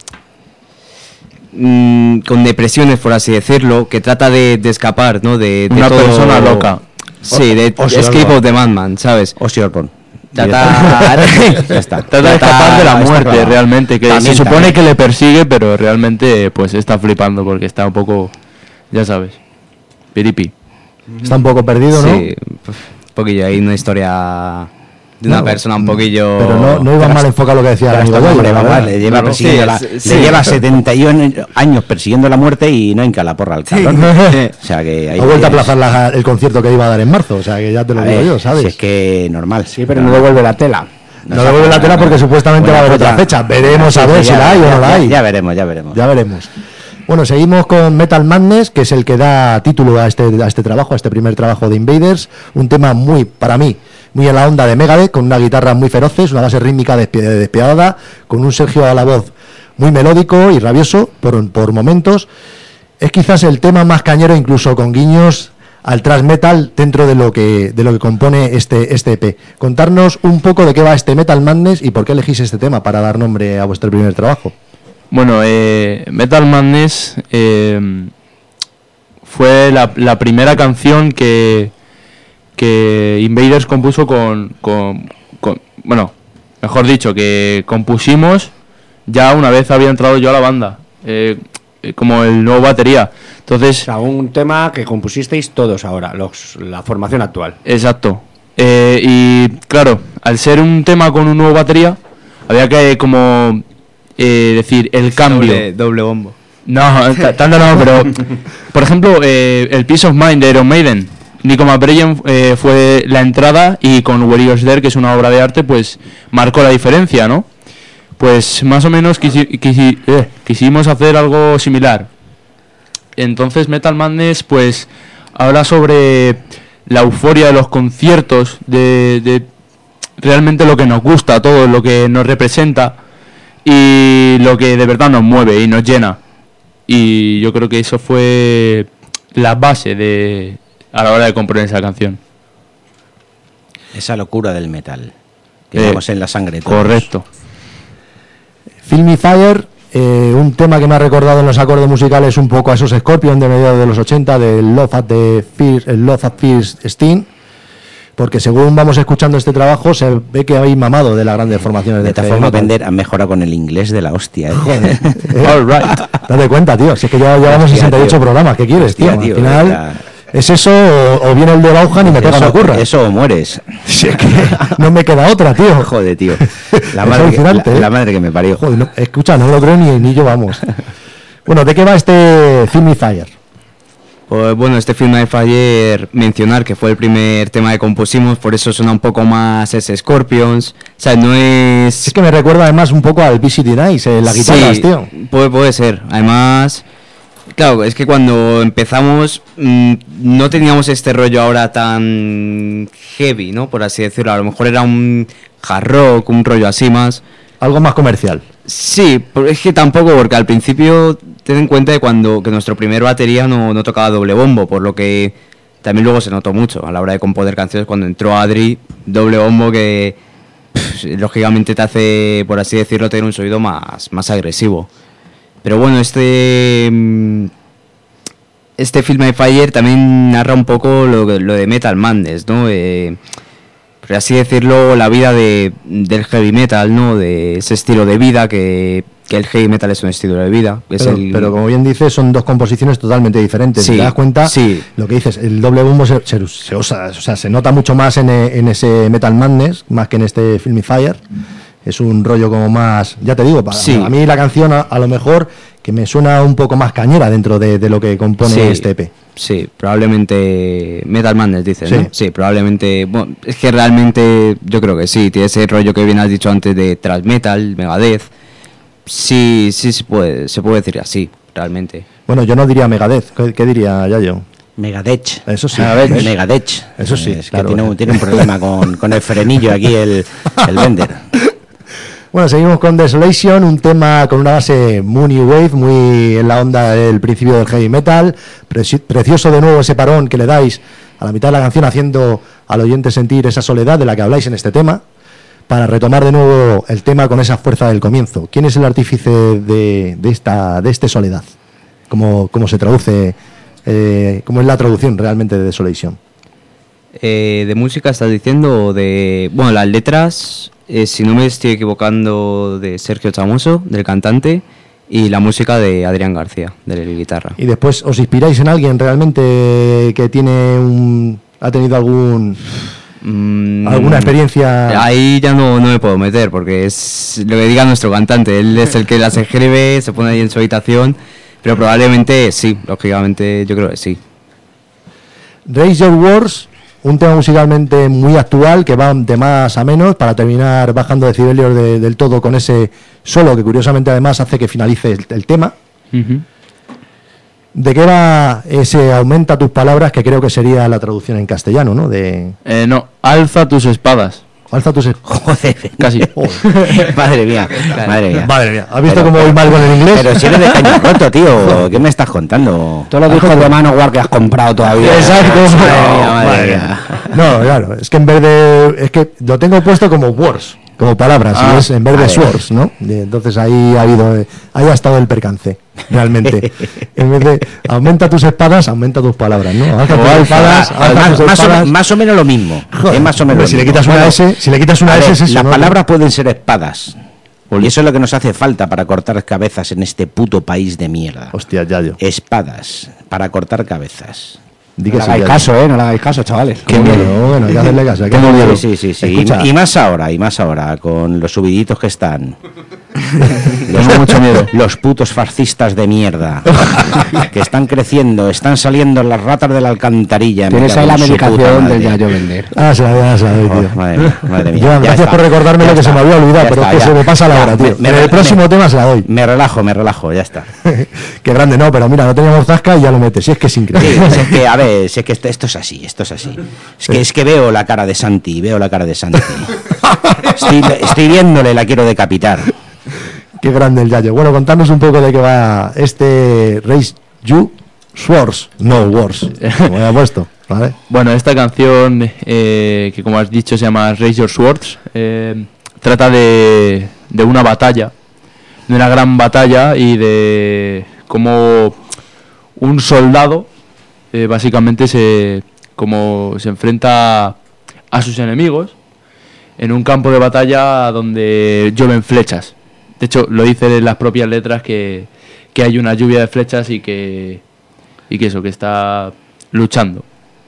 con depresiones, por así decirlo, que trata de escapar, ¿no? De una todo... persona loca. Sí, de Escape of the Madman, ¿sabes? Ozzy Osbourne. Trata Ya está. Trata de escapar de la muerte, claro. realmente, que También, se supone también. que le persigue, pero realmente pues está flipando porque está un poco, ya sabes, piripi. Está un poco perdido, ¿no? Sí, un poquillo, hay una historia de una No, persona un poquillo... Pero no iba mal enfocado lo que decía el amigo Goyo, Hombre, la vamos, verdad. le lleva persiguiendo le lleva 71 años persiguiendo la muerte y no hinca la porra al cabrón. O sea que ahí Ha vuelto a tienes. aplazar el concierto que iba a dar en marzo, o sea que ya te lo A digo ver, yo, ¿sabes? Si es que normal. Sí, pero no devuelve la tela. No devuelve la tela porque supuestamente va a haber otra fecha. Veremos a ver si la hay o no la hay. Ya veremos. Ya veremos. Bueno, seguimos con Metal Madness, que es el que da título a este trabajo, a este primer trabajo de Invaders. Un tema para mí, muy en la onda de Megadeth, con una guitarra muy feroces, una base rítmica despiadada, con un Sergio a la voz muy melódico y rabioso por momentos. Es quizás el tema más cañero, incluso con guiños al thrash metal dentro de lo que compone este EP. Contarnos un poco de qué va este Metal Madness y por qué elegís este tema para dar nombre a vuestro primer trabajo. Bueno, Metal Madness fue la primera canción que Invaders compuso bueno, mejor dicho, que compusimos ya una vez había entrado yo a la banda, como el nuevo batería. Entonces, O sea, un tema que compusisteis todos ahora, la formación actual. exacto. Y claro, al ser un tema con un nuevo batería, había que como decir el cambio. Doble bombo. No, tanto no, pero por ejemplo, el Peace of Mind de Iron Maiden, Nico McBrayen fue la entrada y con Warriors There, que es una obra de arte, pues marcó la diferencia, ¿no? Pues más o menos quisimos hacer algo similar. Entonces Metal Madness pues habla sobre la euforia de los conciertos, de realmente lo que nos gusta, todo lo que nos representa y lo que de verdad nos mueve y nos llena. Y yo creo que eso fue la base a la hora de componer esa canción. Esa locura del metal que llevamos en la sangre todos. Correcto. Feel Me Fire, un tema que me ha recordado en los acordes musicales un poco a esos Scorpion de mediados de los 80, del Love at First Sting, porque según vamos escuchando este trabajo se ve que habéis mamado de las grandes formaciones de De esta heavy forma metal. Pender ha mejorado con el inglés de la hostia. Joder. All right. Date cuenta, tío, si es que ya llevamos Hostia, 68 tío. programas, ¿qué quieres, Hostia, tío? tío, Al final ya. es eso o viene el de Bauhan y me pega una curra. Eso o mueres. Si es que no me queda otra, tío. Joder, tío. La Es madre, alucinante, la madre que me parió. Joder, no, escucha, no lo creo ni yo, vamos. Bueno, ¿de qué va este Feel Me Fire? Pues bueno, este Film de Fire, mencionar que fue el primer tema que compusimos, por eso suena un poco más ese Scorpions. O sea, no es... Es que me recuerda además un poco al VCD Nice, las guitarras, Sí, tío. puede ser. Además, claro, es que cuando empezamos no teníamos este rollo ahora tan heavy, ¿no? Por así decirlo. A lo mejor era un hard rock, un rollo así más. Algo más comercial. Sí, pero es que tampoco, porque al principio ten en cuenta que nuestro primer batería no tocaba doble bombo, por lo que también luego se notó mucho a la hora de componer canciones cuando entró Adri, doble bombo que lógicamente te hace, por así decirlo, tener un sonido más agresivo. Pero bueno, este este Feel My Fire también narra un poco lo de Metal Madness, ¿no? Por así decirlo, la vida del heavy metal, ¿no? De ese estilo de vida que el heavy metal es un estilo de vida. Pero como bien dices, son dos composiciones totalmente diferentes. Sí, si te das cuenta, sí. lo que dices, el doble bombo se usa, o sea, se nota mucho más en ese Metal Madness, más que en este Feel My Fire. Es un rollo como más, ya te digo, a mí la canción a lo mejor que me suena un poco más cañera dentro de lo que compone este EP. Sí, probablemente Metal Madness, dices, Sí. ¿no? Sí, probablemente, bueno, es que realmente yo creo que sí, tiene ese rollo que bien has dicho antes de thrash metal, Megadeth. Sí, se puede decir así, realmente. Bueno, yo no diría Megadeth, ¿qué diría Yayo? Megadeth. Eso sí. Megadeth. Eso sí, Es claro. que tiene un problema con el frenillo aquí, el Bender. Bueno, seguimos con Desolation, un tema con una base muy new wave, muy en la onda del principio del heavy metal. Precioso de nuevo ese parón que le dais a la mitad de la canción, haciendo al oyente sentir esa soledad de la que habláis en este tema, para retomar de nuevo el tema con esa fuerza del comienzo. ¿Quién es el artífice de este soledad? ¿Cómo se traduce? ¿Cómo es la traducción realmente de Desolation? ¿De música estás diciendo o de...? Bueno, las letras, si no me estoy equivocando, de Sergio Chamoso, del cantante, y la música de Adrián García, de la guitarra. Y después, ¿os inspiráis en alguien realmente que ha tenido alguna experiencia? Ahí ya no me puedo meter, porque es lo que diga nuestro cantante. Él es el que las escribe, se pone ahí en su habitación, pero probablemente sí, lógicamente yo creo que sí. Raise Your Wars, un tema musicalmente muy actual que va de más a menos para terminar bajando decibelios del todo con ese solo que curiosamente además hace que finalice el tema. Uh-huh. ¿De qué va ese aumenta tus palabras, que creo que sería la traducción en castellano, ¿no? No, alza tus espadas. Alza tus... Joder, Casi. Madre mía, madre mía. Madre mía, ¿has visto cómo voy mal con el inglés? Pero si eres de caño roto, tío, ¿qué me estás contando? Todos los discos de Manowar que has comprado todavía. Exacto. Madre mía. No, claro, es que en vez de... Es que lo tengo puesto como words, como palabras, y es en vez de swords, ¿no? Y entonces ahí ha estado el percance, realmente. En vez de aumenta tus espadas, aumenta tus palabras, ¿no? Alza tus espadas, alza tus espadas. Más o menos lo mismo. Joder, Es más o menos hombre, lo si le mismo. quitas una Bueno, S, a ver, es eso, las ¿no? palabras pueden ser espadas. Y eso es lo que nos hace falta para cortar cabezas en este puto país de mierda. Hostia, Yayo. Espadas para cortar cabezas. Di No que le sí, hagáis Yayo. caso, no le hagáis caso, chavales. Qué miedo, bueno, hay que hacerle caso. Hay que hacerle Sí, sí, sí. Escucha, Y más ahora, con los subiditos que están. Tengo mucho miedo. Los putos fascistas de mierda. Que están creciendo, están saliendo las ratas de la alcantarilla. me Tienes cago ahí la en su puta medicación madre. del Yayo Vender. se la doy, tío. Oh, madre mía, madre mía. Joan, Ya gracias está. por recordarme Ya lo que está. se me había olvidado, Ya pero está, es que ya. se me pasa la Ya, hora, tío. En el me- próximo tema se la doy. Me relajo, ya está. Qué grande, no, pero mira, no teníamos zasca y ya lo metes. Si es que es Sí, increíble. es que, a ver, es que esto es así. Es que veo la cara de Santi. Estoy viéndole, la quiero decapitar. Qué grande el Yayo. Bueno, contanos un poco de qué va este Raise You Swords, no Wars, como he puesto, ¿vale? Bueno, esta canción, que como has dicho se llama Raise Your Swords, trata de una batalla, de una gran batalla y de cómo un soldado básicamente se enfrenta a sus enemigos en un campo de batalla donde llueven flechas. De hecho, lo dice en las propias letras que hay una lluvia de flechas y que está luchando.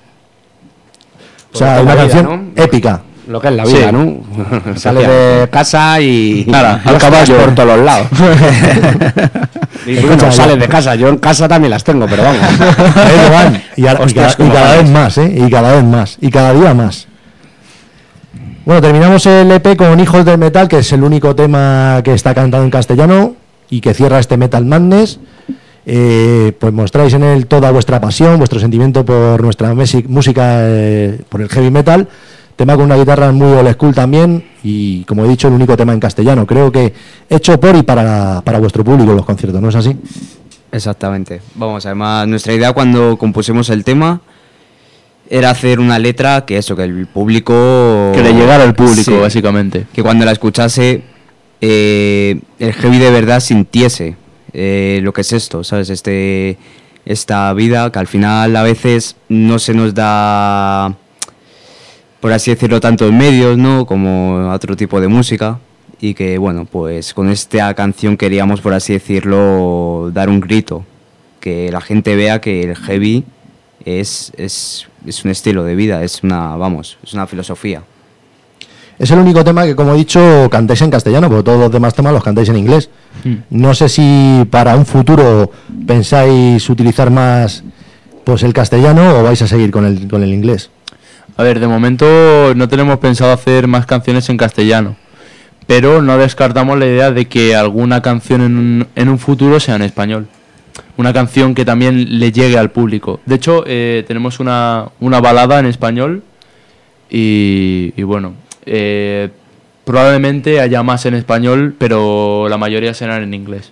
O sea, Por una la vida, canción ¿no? épica. Lo que es la vida, Sí. ¿no? Sales de casa y... Nada, y al caballo. por todos los lados. Y Escucha, bueno, ya. sales de casa. Yo en casa también las tengo, pero vamos. Ahí lo van. Hostias, Y cómo cada van. vez más, ¿eh? Y cada vez más. Y cada día más. Bueno, terminamos el EP con Hijos del Metal, que es el único tema que está cantado en castellano y que cierra este Metal Madness. Pues mostráis en él toda vuestra pasión, vuestro sentimiento por nuestra música, por el heavy metal. Tema con una guitarra muy old school también y, como he dicho, el único tema en castellano. Creo que hecho por y para vuestro público en los conciertos, ¿no es así? Exactamente. Vamos, además, nuestra idea cuando compusimos el tema era hacer una letra que el público... Que le llegara al público, Sí, básicamente. que cuando la escuchase el heavy de verdad sintiese lo que es esto, ¿sabes? esta vida que al final a veces no se nos da, por así decirlo, tanto en medios, ¿no? Como otro tipo de música. Y que, bueno, pues con esta canción queríamos, por así decirlo, dar un grito. Que la gente vea que el heavy es un estilo de vida, es una filosofía. Es el único tema que, como he dicho, cantáis en castellano, porque todos los demás temas los cantáis en inglés. No sé si para un futuro pensáis utilizar más pues el castellano o vais a seguir con el inglés. A ver, de momento no tenemos pensado hacer más canciones en castellano, pero no descartamos la idea de que alguna canción en un futuro sea en español. Una canción que también le llegue al público. De hecho, tenemos una balada en español y bueno... probablemente haya más en español, pero la mayoría serán en inglés.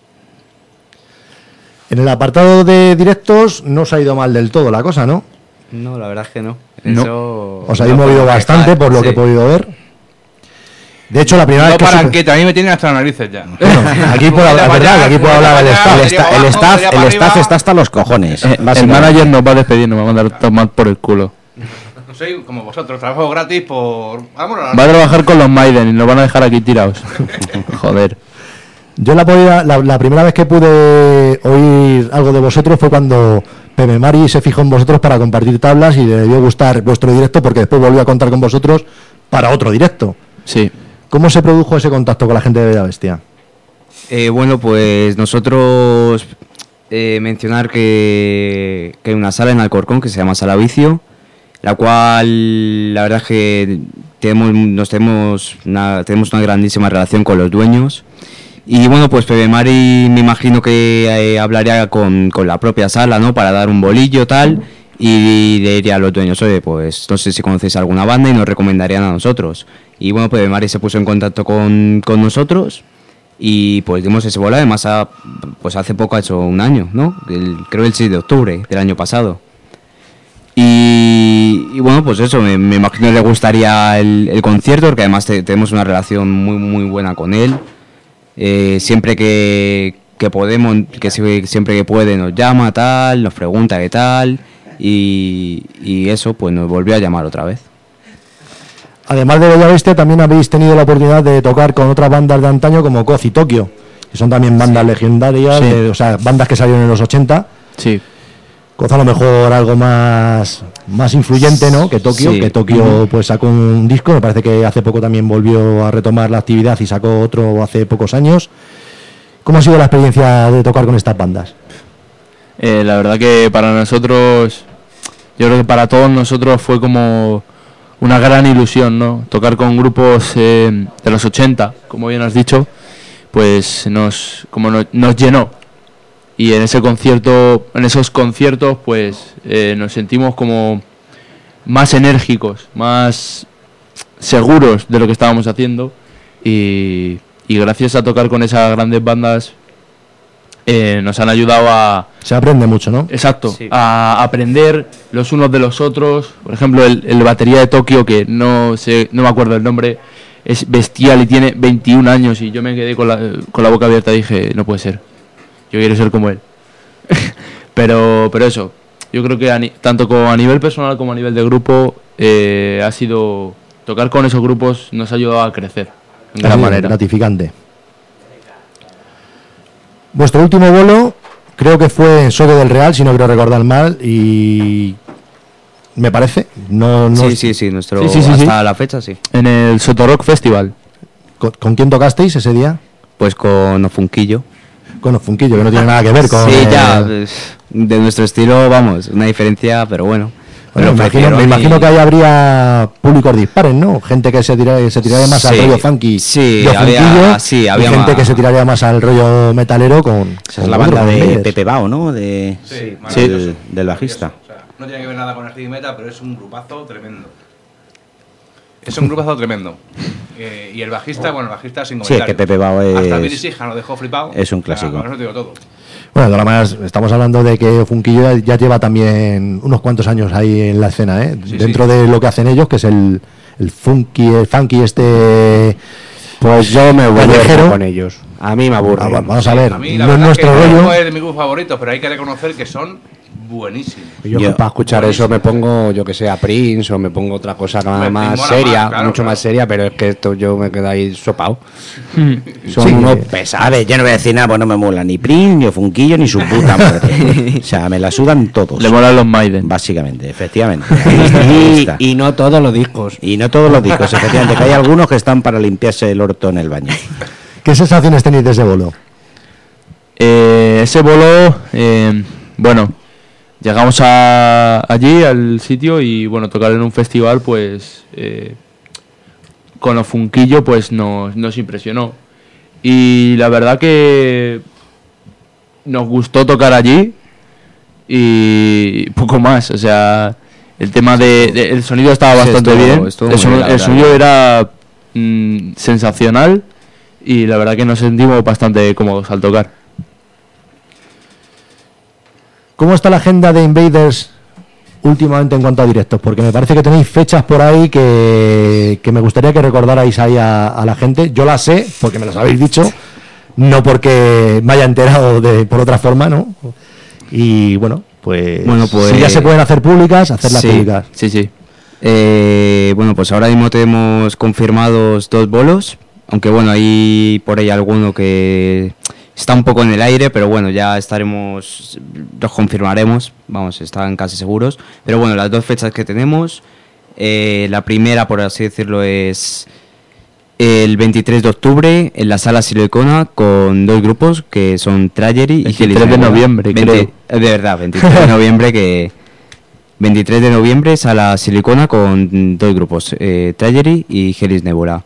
En el apartado de directos no os ha ido mal del todo la cosa, ¿no? No, la verdad es que no. No. Eso Os habéis movido bastante por lo que he podido ver. De hecho, la primera vez que... a mí me tienen hasta las narices ya. Bueno, aquí puedo hablar, ¿verdad? Que aquí puedo hablar del staff. El staff está hasta los cojones. El manager nos va a despedir, nos va a mandar tomar por el culo. Soy como vosotros, trabajo gratis por... Vámonos. Va a trabajar con los Maiden y nos van a dejar aquí tirados. Joder. Yo la primera vez que pude oír algo de vosotros fue cuando Pepe Mari se fijó en vosotros para compartir tablas y le debió gustar vuestro directo porque después volvió a contar con vosotros para otro directo. Sí. ¿Cómo se produjo ese contacto con la gente de Bella Bestia? Bueno, pues nosotros mencionar que hay una sala en Alcorcón que se llama Sala Vicio, la cual la verdad es que tenemos una grandísima relación con los dueños. Y bueno, pues Pepe Mari me imagino que hablaría con la propia sala, ¿no? Para dar un bolillo tal, y le diría a los dueños, oye, pues no sé si conocéis alguna banda y nos recomendarían a nosotros. Y bueno, Pepe Mari se puso en contacto con nosotros y pues dimos ese bola. Además, pues hace poco ha hecho un año, ¿no? Creo el 6 de octubre del año pasado. Y bueno, pues eso, me imagino que le gustaría el concierto, porque además tenemos una relación muy muy buena con él. Siempre que podemos, siempre que puede nos llama, tal, nos pregunta qué tal, y eso, pues nos volvió a llamar otra vez. Además de Bella Bestia, también habéis tenido la oportunidad de tocar con otras bandas de antaño como Coz y Tokio, que son también bandas legendarias, Sí. o sea, bandas que salieron en los 80. Sí. Coz a lo mejor algo más influyente, ¿no? Que Tokio, Sí. que Tokio pues sacó un disco, me parece que hace poco también volvió a retomar la actividad y sacó otro hace pocos años. ¿Cómo ha sido la experiencia de tocar con estas bandas? La verdad que para nosotros, yo creo que para todos nosotros fue como una gran ilusión, ¿no? Tocar con grupos de los 80, como bien has dicho, pues nos llenó. Y en esos conciertos, pues nos sentimos como más enérgicos, más seguros de lo que estábamos haciendo. Y gracias a tocar con esas grandes bandas, nos han ayudado a... Se aprende mucho, ¿no? Exacto, Sí. a aprender los unos de los otros. Por ejemplo, el batería de Tokio, que no me acuerdo el nombre, es bestial y tiene 21 años. Y yo me quedé con la boca abierta y dije, no puede ser, yo quiero ser como él. pero eso, yo creo que tanto a nivel personal como a nivel de grupo, ha sido... Tocar con esos grupos nos ha ayudado a crecer en gran manera. Gratificante. Vuestro último bolo creo que fue en Soto del Real, si no quiero recordar mal, y me parece, no Sí, nuestro Sí. hasta la fecha sí. En el Sotorock Festival. ¿Con quién tocasteis ese día? Pues con Ofunquillo. Con Funquillo, que no tiene nada que ver con... Sí, ya, de nuestro estilo, vamos, una diferencia, pero bueno. Bueno, me imagino que ahí habría públicos dispares, ¿no? Gente que se tiraría más al Sí, rollo funky sí, de había y gente más. que se tiraría más al rollo metalero con... Esa es la banda de Pepe Bao, ¿no? Sí, Del bajista. O sea, no tiene que ver nada con el heavy metal, pero es un grupazo tremendo. Es un grupazo tremendo. Y el bajista, el bajista sin Sí, comentarios. que Pepe Bao Hasta es... Billy Sija lo dejó flipado. es un clásico. Con eso te digo todo. Bueno, de todas maneras, estamos hablando de que Funquillo ya lleva también unos cuantos años ahí en la escena, ¿eh? Sí, Dentro de lo que hacen ellos, que es el funky este... Pues yo me voy Callejero. con ellos. A mí me aburre. Vamos a ver, A mí la no es verdad nuestro es que rollo. no es de mi grupo favorito, pero hay que reconocer que son buenísimo. Yo para escuchar eso me pongo, yo que sé, a Prince o me pongo otra cosa Me más mola seria, más, claro, mucho más seria, pero es que esto yo me quedo ahí sopado. Son Sí, unos A pesados. ver, yo no voy a decir nada, pues no me mola ni Prince, ni Funquillo, ni su puta madre. O sea, me la sudan todos. Le molan los Maiden. Básicamente, efectivamente. Ahí está. Y no todos los discos. Y no todos los discos, efectivamente, que hay algunos que están para limpiarse el orto en el baño. ¿Qué sensaciones tenéis de ese bolo? Ese bolo, bueno, llegamos allí al sitio y bueno, tocar en un festival, pues con los Funquillo, pues nos impresionó. Y la verdad que nos gustó tocar allí y poco más. O sea, el tema el sonido estaba Sí, bastante estuvo- bien. estuvo El, muy bien, la el verdad. sonido era sensacional y la verdad que nos sentimos bastante cómodos al tocar. ¿Cómo está la agenda de Invaders últimamente en cuanto a directos? Porque me parece que tenéis fechas por ahí que me gustaría que recordarais ahí a la gente. Yo las sé porque me las habéis dicho, no porque me haya enterado por otra forma, ¿no? Y bueno, pues si ya se pueden hacer públicas, hacerlas sí. públicas. Sí, sí. Bueno, pues ahora mismo tenemos confirmados 2 bolos, aunque bueno, hay por ahí alguno que está un poco en el aire, pero bueno, ya los confirmaremos, vamos, están casi seguros. Pero bueno, las 2 fechas que tenemos, la primera, por así decirlo, es el 23 de octubre en la Sala Silicona con 2 grupos que son Trajery y 23 Hellis de Nebula. noviembre, creo. De verdad, 23 de noviembre 23 de noviembre Sala Silicona con 2 grupos, Trajery y Hellis Nebula.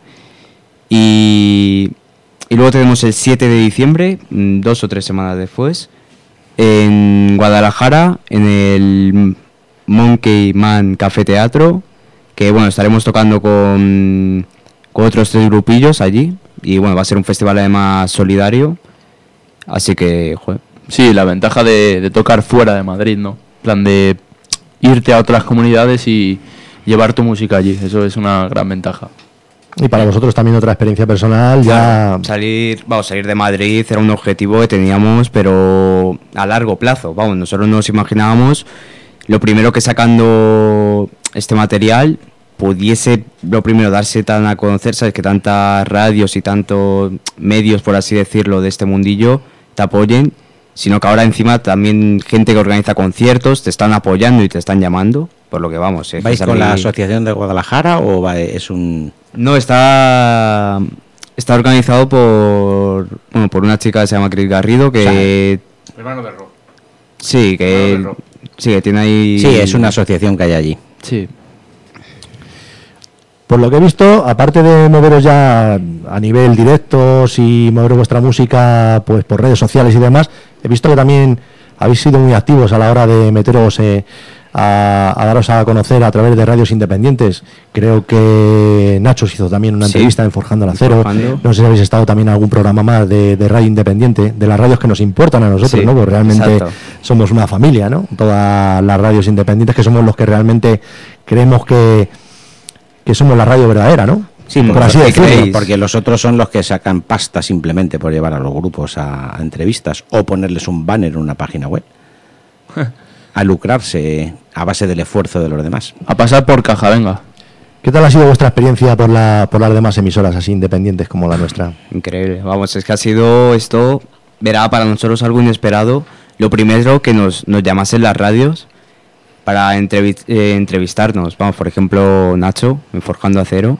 Y luego tenemos el 7 de diciembre, 2 o 3 semanas después, en Guadalajara, en el Monkey Man Café Teatro, que bueno, estaremos tocando con otros 3 grupillos allí, y bueno, va a ser un festival además solidario, así que, joder. Sí, la ventaja de tocar fuera de Madrid, ¿no? En plan de irte a otras comunidades y llevar tu música allí. Eso es una gran ventaja. Y para vosotros también otra experiencia personal, ya... Salir de Madrid era un objetivo que teníamos, pero a largo plazo. Vamos, nosotros nos imaginábamos lo primero que sacando este material pudiese, lo primero, darse tan a conocer, sabes, que tantas radios y tantos medios, por así decirlo, de este mundillo te apoyen, sino que ahora encima también gente que organiza conciertos te están apoyando y te están llamando, por lo que vamos. ¿Vais con la Asociación de Guadalajara o es un...? No, está organizado por una chica que se llama Cris Garrido, que... Hermano de rock. Sí, que tiene ahí... Sí, es una asociación que hay allí. Sí. Por lo que he visto, aparte de moveros ya a nivel directos y mover vuestra música pues por redes sociales y demás, he visto que también habéis sido muy activos a la hora de meteros a daros a conocer a través de radios independientes. Creo que Nacho os hizo también una entrevista en Forjando el Acero. No sé si habéis estado también en algún programa más de radio independiente, de las radios que nos importan a nosotros, ¿no? Porque realmente somos una familia, ¿no? Todas las radios independientes, que somos los que realmente creemos que somos la radio verdadera, ¿no? Sí, por así decirlo. Porque los otros son los que sacan pasta simplemente por llevar a los grupos a entrevistas o ponerles un banner en una página web. A lucrarse a base del esfuerzo de los demás. A pasar por caja, venga. ¿Qué tal ha sido vuestra experiencia por las demás emisoras así independientes como la nuestra? Increíble, vamos, es que ha sido esto, verá, para nosotros algo inesperado. Lo primero, que nos llamasen las radios para entrevistarnos. Vamos, por ejemplo, Nacho, en Forjando Acero.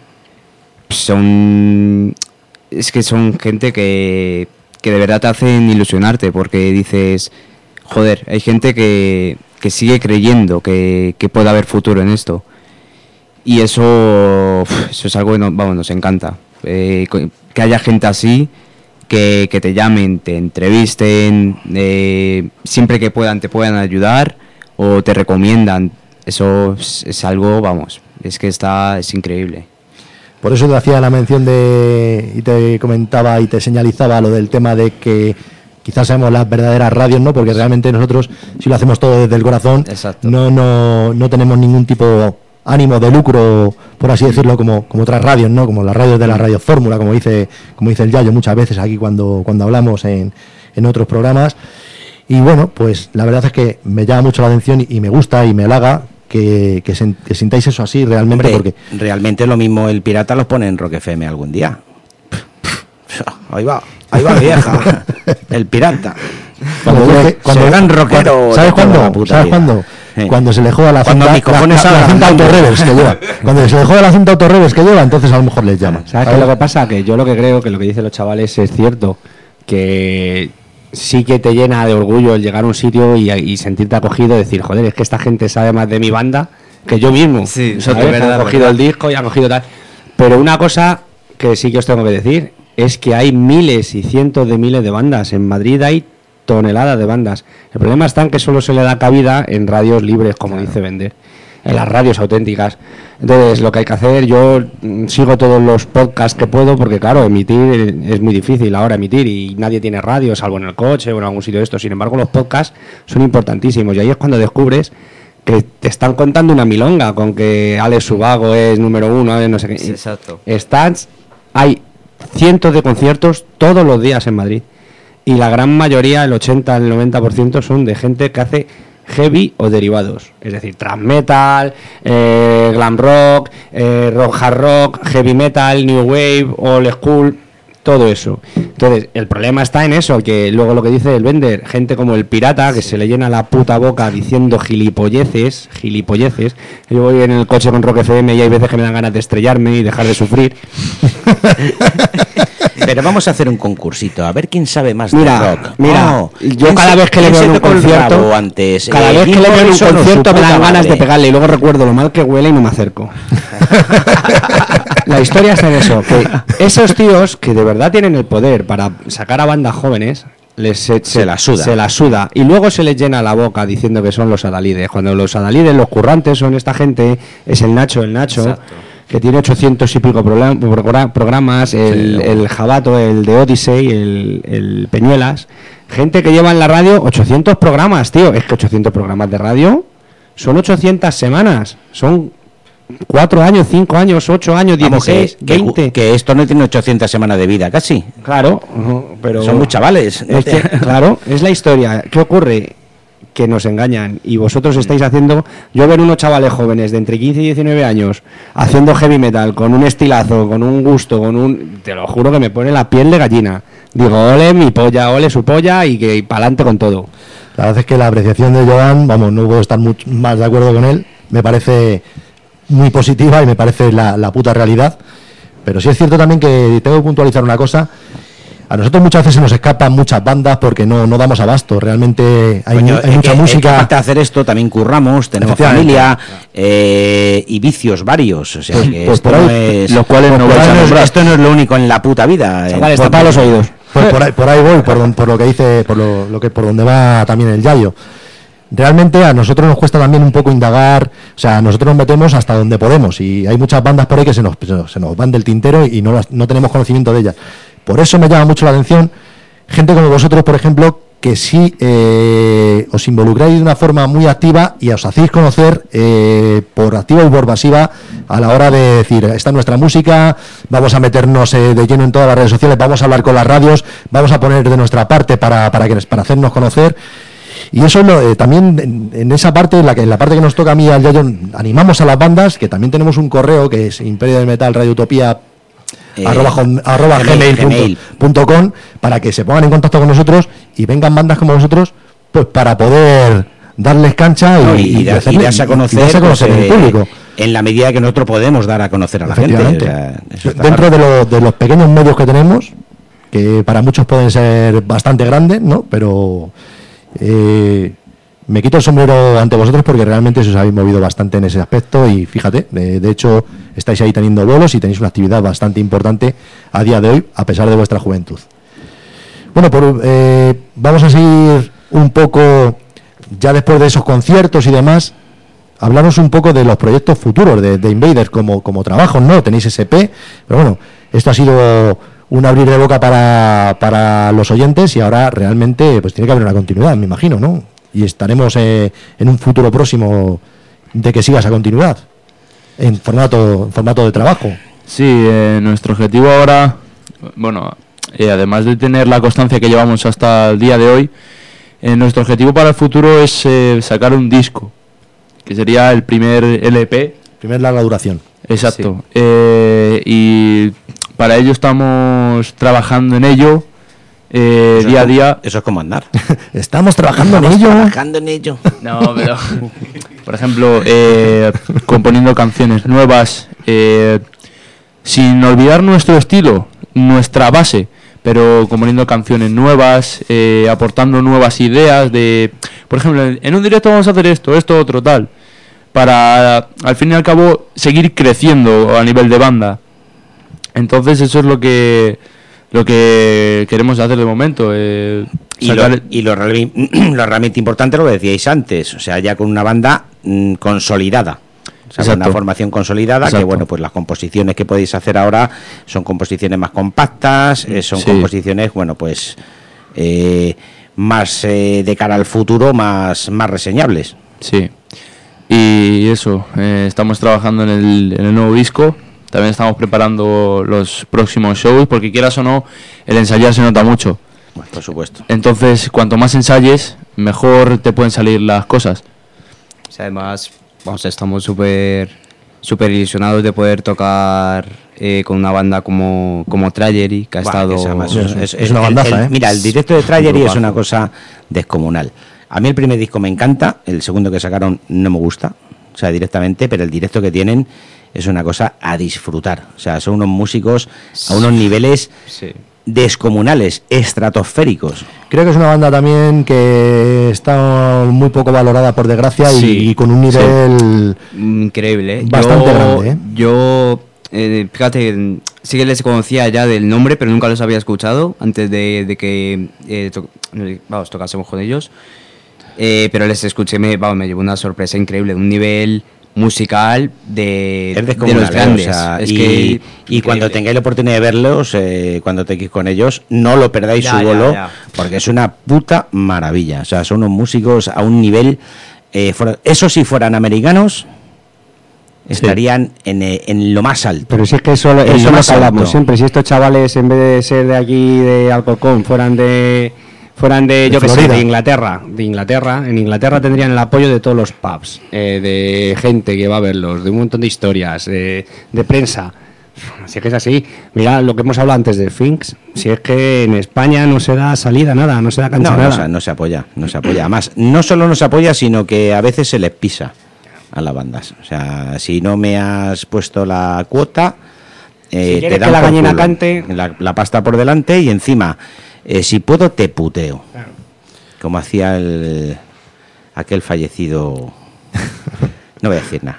Son gente que de verdad te hacen ilusionarte, porque dices, joder, hay gente que sigue creyendo que puede haber futuro en esto. Y eso es algo que nos encanta. Que haya gente así, que te llamen, te entrevisten, siempre que puedan te puedan ayudar o te recomiendan. Eso es algo, es que es increíble. Por eso te hacía la mención y te comentaba y te señalizaba lo del tema de que quizás seamos las verdaderas radios, ¿no? Porque realmente nosotros, si lo hacemos todo desde el corazón, no tenemos ningún tipo ánimo de lucro, por así decirlo, como otras radios, ¿no? Como las radios de la Radio Fórmula, como dice el Yayo muchas veces aquí cuando hablamos en otros programas. Y bueno, pues la verdad es que me llama mucho la atención y me gusta y me halaga que sintáis eso así realmente. Hombre, porque realmente lo mismo el pirata los pone en Rock FM algún día. Ahí va vieja. El pirata. Cuando eran rockero. ¿Sabes cuándo? ¿Sabes cuándo? Cuando se le joda la cinta, la cinta autorreverse que lleva. Cuando se le joda la cinta autorreverse que lleva, entonces a lo mejor les llama. ¿Sabes qué es lo que pasa? Que yo lo que creo que lo que dicen los chavales es cierto, que sí que te llena de orgullo el llegar a un sitio y sentirte acogido, decir, joder, es que esta gente sabe más de mi banda que yo mismo. Sí, eso ¿sabes? es verdad. Han cogido el disco y han cogido tal. Pero una cosa que sí que os tengo que decir es que hay miles y cientos de miles de bandas. En Madrid hay toneladas de bandas. El problema está en que solo se le da cabida en radios libres, como dice Bender, en las radios auténticas. Entonces, lo que hay que hacer, yo sigo todos los podcasts que puedo, porque claro, emitir es muy difícil ahora emitir y nadie tiene radio, salvo en el coche o en algún sitio de esto. Sin embargo, los podcasts son importantísimos y ahí es cuando descubres que te están contando una milonga con que Alex Subago es número 1, no sé qué. Sí, exacto. Hay cientos de conciertos todos los días en Madrid. Y la gran mayoría, el 80, el 90%, son de gente que hace heavy o derivados. Es decir, thrash metal, glam rock, rock hard rock, heavy metal, new wave, old school, todo eso. Entonces, el problema está en eso, que luego lo que dice el Bender, gente como el pirata, que se le llena la puta boca diciendo gilipolleces. Yo voy en el coche con Rock FM y hay veces que me dan ganas de estrellarme y dejar de sufrir. Pero vamos a hacer un concursito, a ver quién sabe más de rock. Mira, yo cada vez que le veo en un concierto, antes, cada vez que le veo en un concierto me dan ganas de pegarle y luego recuerdo lo mal que huele y no me acerco. La historia está en eso, que esos tíos que de verdad tienen el poder para sacar a bandas jóvenes, se la suda y luego se les llena la boca diciendo que son los adalides, cuando los adalides, los currantes son esta gente, es el Nacho, exacto, que tiene 800 y pico programas, el Jabato, el de Odyssey, el Peñuelas, gente que lleva en la radio 800 programas, tío, es que 800 programas de radio son 800 semanas, son 4 años, 5 años, 8 años, 16, 20. Que esto no tiene 800 semanas de vida, casi. Claro, pero son muy chavales. Claro, es la historia. ¿Qué ocurre? Que nos engañan y vosotros estáis haciendo, yo ver unos chavales jóvenes de entre 15 y 19 años haciendo heavy metal con un estilazo, con un gusto, te lo juro que me pone la piel de gallina. Digo, ole mi polla, ole su polla y que pa'lante con todo. La verdad es que la apreciación de Joan, vamos, no puedo estar mucho más de acuerdo con él, me parece muy positiva y me parece la puta realidad, pero sí es cierto también que tengo que puntualizar una cosa. A nosotros muchas veces se nos escapan muchas bandas porque no damos abasto. Realmente hay mucha música. Aparte de hacer esto, también curramos, tenemos familia y vicios varios. O sea, que pues esto no es, los cuales no vais a nombrar. Esto no es lo único en la puta vida. Vale, tapa los oídos. Pues por ahí voy, por lo que dice, por donde va también el Yayo. Realmente a nosotros nos cuesta también un poco indagar, o sea, nosotros nos metemos hasta donde podemos y hay muchas bandas por ahí que se nos van del tintero y no tenemos conocimiento de ellas. Por eso me llama mucho la atención gente como vosotros, por ejemplo, que sí os involucráis de una forma muy activa y os hacéis conocer por activa y por pasiva a la hora de decir, esta es nuestra música, vamos a meternos de lleno en todas las redes sociales, vamos a hablar con las radios, vamos a poner de nuestra parte para hacernos conocer. Y eso también en esa parte, en la parte que nos toca a mí al Yayo, animamos a las bandas, que también tenemos un correo que es imperio del metal radiotopía @gmail.com para que se pongan en contacto con nosotros y vengan bandas como vosotros pues para poder darles cancha y darse a conocer en el público. En la medida que nosotros podemos dar a conocer a la gente. O sea, dentro de los pequeños medios que tenemos, que para muchos pueden ser bastante grandes, ¿no? Pero me quito el sombrero ante vosotros porque realmente os habéis movido bastante en ese aspecto y fíjate, de hecho estáis ahí teniendo bolos y tenéis una actividad bastante importante a día de hoy a pesar de vuestra juventud. Bueno, vamos a seguir un poco ya después de esos conciertos y demás. Hablaros un poco de los proyectos futuros de Invaders como trabajos, ¿no? Tenéis SP, pero bueno, esto ha sido un abrir de boca para los oyentes y ahora realmente pues tiene que haber una continuidad, me imagino, ¿no? Y estaremos en un futuro próximo de que siga esa continuidad en formato de trabajo. Sí, nuestro objetivo ahora, bueno, además de tener la constancia que llevamos hasta el día de hoy, nuestro objetivo para el futuro es sacar un disco, que sería el primer LP. Primer larga duración. Exacto. Sí. Y para ello estamos trabajando en ello día a día. Eso es como andar. Estamos trabajando en ello. No, pero por ejemplo, componiendo canciones nuevas, sin olvidar nuestro estilo, nuestra base, pero componiendo canciones nuevas, aportando nuevas ideas de, por ejemplo, en un directo vamos a hacer esto, otro, tal, para al fin y al cabo seguir creciendo a nivel de banda. Entonces eso es lo que queremos hacer de momento. Y lo realmente importante, lo que decíais antes, o sea, ya con una banda consolidada. O sea, una formación consolidada. Exacto. Que bueno, pues las composiciones que podéis hacer ahora son composiciones más compactas, son composiciones, bueno, pues más de cara al futuro, más reseñables. Sí. Y eso, estamos trabajando en el nuevo disco. También estamos preparando los próximos shows, porque quieras o no, el ensayar se nota mucho. Bueno, por supuesto. Entonces, cuanto más ensayes, mejor te pueden salir las cosas. O sea, además, estamos súper ilusionados de poder tocar con una banda como Tragedy, que ha estado... Es una bandaza, Mira, el directo de Tragedy es una cosa descomunal. A mí el primer disco me encanta, el segundo que sacaron no me gusta, o sea, directamente, pero el directo que tienen es una cosa a disfrutar. O sea, son unos músicos a unos niveles descomunales, estratosféricos. Creo que es una banda también que está muy poco valorada, por desgracia, y con un nivel increíble, bastante grande. Yo, fíjate, sí que les conocía ya del nombre, pero nunca los había escuchado antes de que tocásemos con ellos. Pero les escuché, me llevó una sorpresa increíble, un nivel musical de los grandes. O sea, y cuando tengáis la oportunidad de verlos, cuando tenéis con ellos, no lo perdáis su vuelo, porque es una puta maravilla. O sea, son unos músicos a un nivel... eso si fueran americanos, estarían en lo más alto. Pero si es que eso lo hablamos siempre. Si estos chavales, en vez de ser de aquí, de Alcorcón, fueran de yo que sé, de Inglaterra. En Inglaterra tendrían el apoyo de todos los pubs, de gente que va a verlos, de un montón de historias, de prensa. Si es que es así. Mira lo que hemos hablado antes de Finks. Si es que en España no se da salida nada, no se da cancha nada. No se apoya. Además, no solo no se apoya, sino que a veces se les pisa a las bandas. O sea, si no me has puesto la cuota, si te dan que la gallina cante la pasta por delante y encima... si puedo, te puteo. Claro. Como hacía aquel fallecido... No voy a decir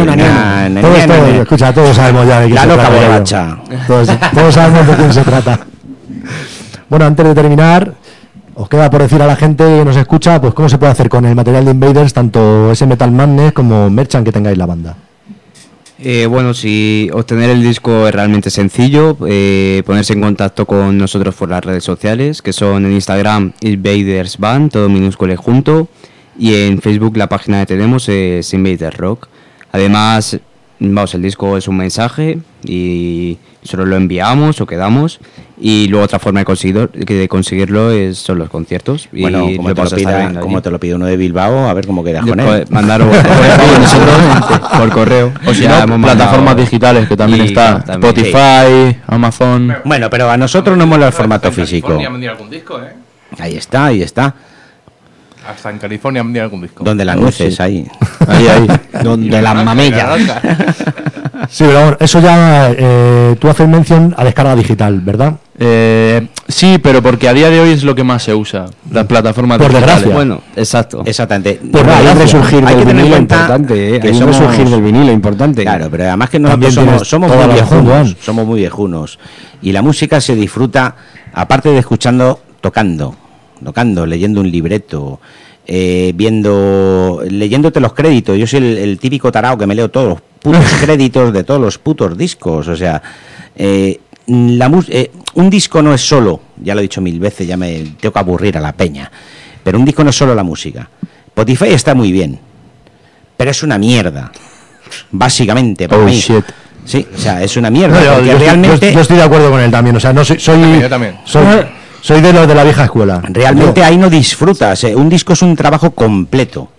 nada. Escucha, todos sabemos ya de quién se trata. La loca borracha. Todos sabemos de quién se trata. Bueno, antes de terminar, os queda por decir a la gente que nos escucha, pues cómo se puede hacer con el material de Invaders, tanto ese Metal Madness como merchan que tengáis la banda. Bueno, si obtener el disco es realmente sencillo, ponerse en contacto con nosotros por las redes sociales, que son en Instagram Invaders Band, todo minúsculo y junto, y en Facebook la página que tenemos es Invaders Rock. Además, el disco es un mensaje y solo lo enviamos o quedamos, y luego otra forma de conseguirlo son los conciertos. Bueno, como te lo pide uno de Bilbao, a ver cómo quedas con él. Mandaros por correo. O sea, plataformas digitales que también está, Spotify, Amazon. Bueno, pero a nosotros nos mola el formato físico. En California vendía algún disco, Ahí está. Hasta en California vendía algún disco. Donde las nueces, ahí. Donde las mamillas. Sí, pero bueno, eso ya tú haces mención a descarga digital, ¿verdad? Sí, pero porque a día de hoy es lo que más se usa, las plataformas por digitales. Desgracia. Bueno, exacto. Exactamente. Hay un resurgir del vinilo importante, que somos resurgir del vinilo importante. Claro, pero además que nosotros somos muy viejunos y la música se disfruta aparte de escuchando, tocando, leyendo un libreto, leyéndote los créditos. Yo soy el típico tarao que me leo todos los putos créditos de todos los putos discos. O sea, un disco no es solo, ya lo he dicho 1000 veces, ya me tengo que aburrir a la peña, pero un disco no es solo la música. Spotify está muy bien, pero es una mierda, básicamente para mí. Shit. Sí, o sea, es una mierda. Yo estoy de acuerdo con él también. O sea, no soy Yo también. Soy de los de la vieja escuela. Realmente ahí no disfrutas. Un disco es un trabajo completo.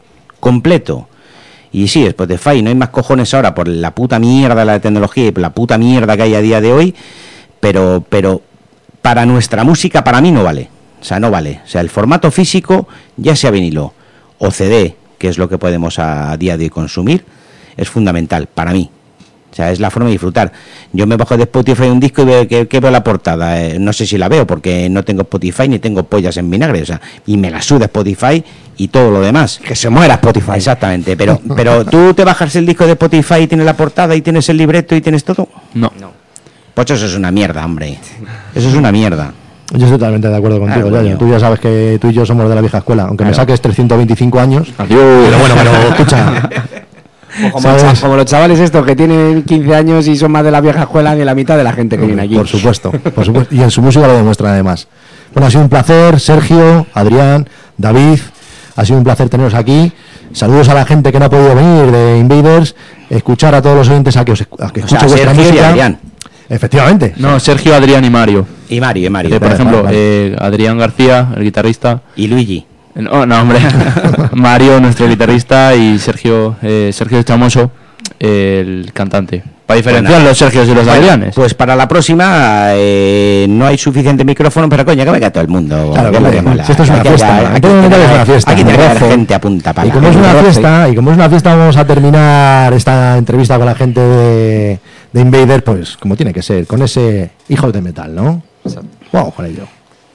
Y sí, Spotify, no hay más cojones ahora por la puta mierda de la tecnología y por la puta mierda que hay a día de hoy, pero para nuestra música, para mí no vale. O sea, no vale. O sea, el formato físico, ya sea vinilo o CD, que es lo que podemos a día de hoy consumir, es fundamental para mí. O sea, es la forma de disfrutar. Yo me bajo de Spotify un disco y veo que veo la portada. No sé si la veo porque no tengo Spotify ni tengo pollas en vinagre. O sea, y me la suda Spotify y todo lo demás. Que se muera Spotify. Exactamente. Pero tú te bajas el disco de Spotify y tienes la portada y tienes el libreto y tienes todo. No. Pues eso es una mierda, hombre. Eso es una mierda. Yo estoy totalmente de acuerdo contigo, Claro, Yayo. coño. Tú ya sabes que tú y yo somos de la vieja escuela, aunque me Claro. saques 325 años. Adiós. Pero bueno, escucha. ¿Sabes? Como los chavales estos que tienen 15 años y son más de la vieja escuela que la mitad de la gente que viene aquí. Por supuesto. Y en su música lo demuestran además. Bueno, ha sido un placer, Sergio, Adrián, David. Ha sido un placer teneros aquí. Saludos a la gente que no ha podido venir de Invaders. Escuchar a todos los oyentes a que escuchen vuestra Sergio y música. Adrián. Efectivamente. No, Sergio, Adrián y Mario. Y Mario. Por ejemplo, vale. Adrián García, el guitarrista. Y Luigi. No, hombre. Mario, nuestro guitarrista, y Sergio Chamoso, el cantante. Para diferenciar Bueno, los Sergios y los Bueno, Adrianes. pues para la próxima no hay suficiente micrófono, pero coño, que venga todo el mundo. Claro, que hombre, lo mola. si esto es una Aquí fiesta, haya- aquí tiene que haber una fiesta, Aquí tiene que haber roce. gente a punta pala. Y como es una fiesta, vamos a terminar esta entrevista con la gente de Invader, pues como tiene que ser, con ese Hijos de Metal, ¿no? Vamos con ello.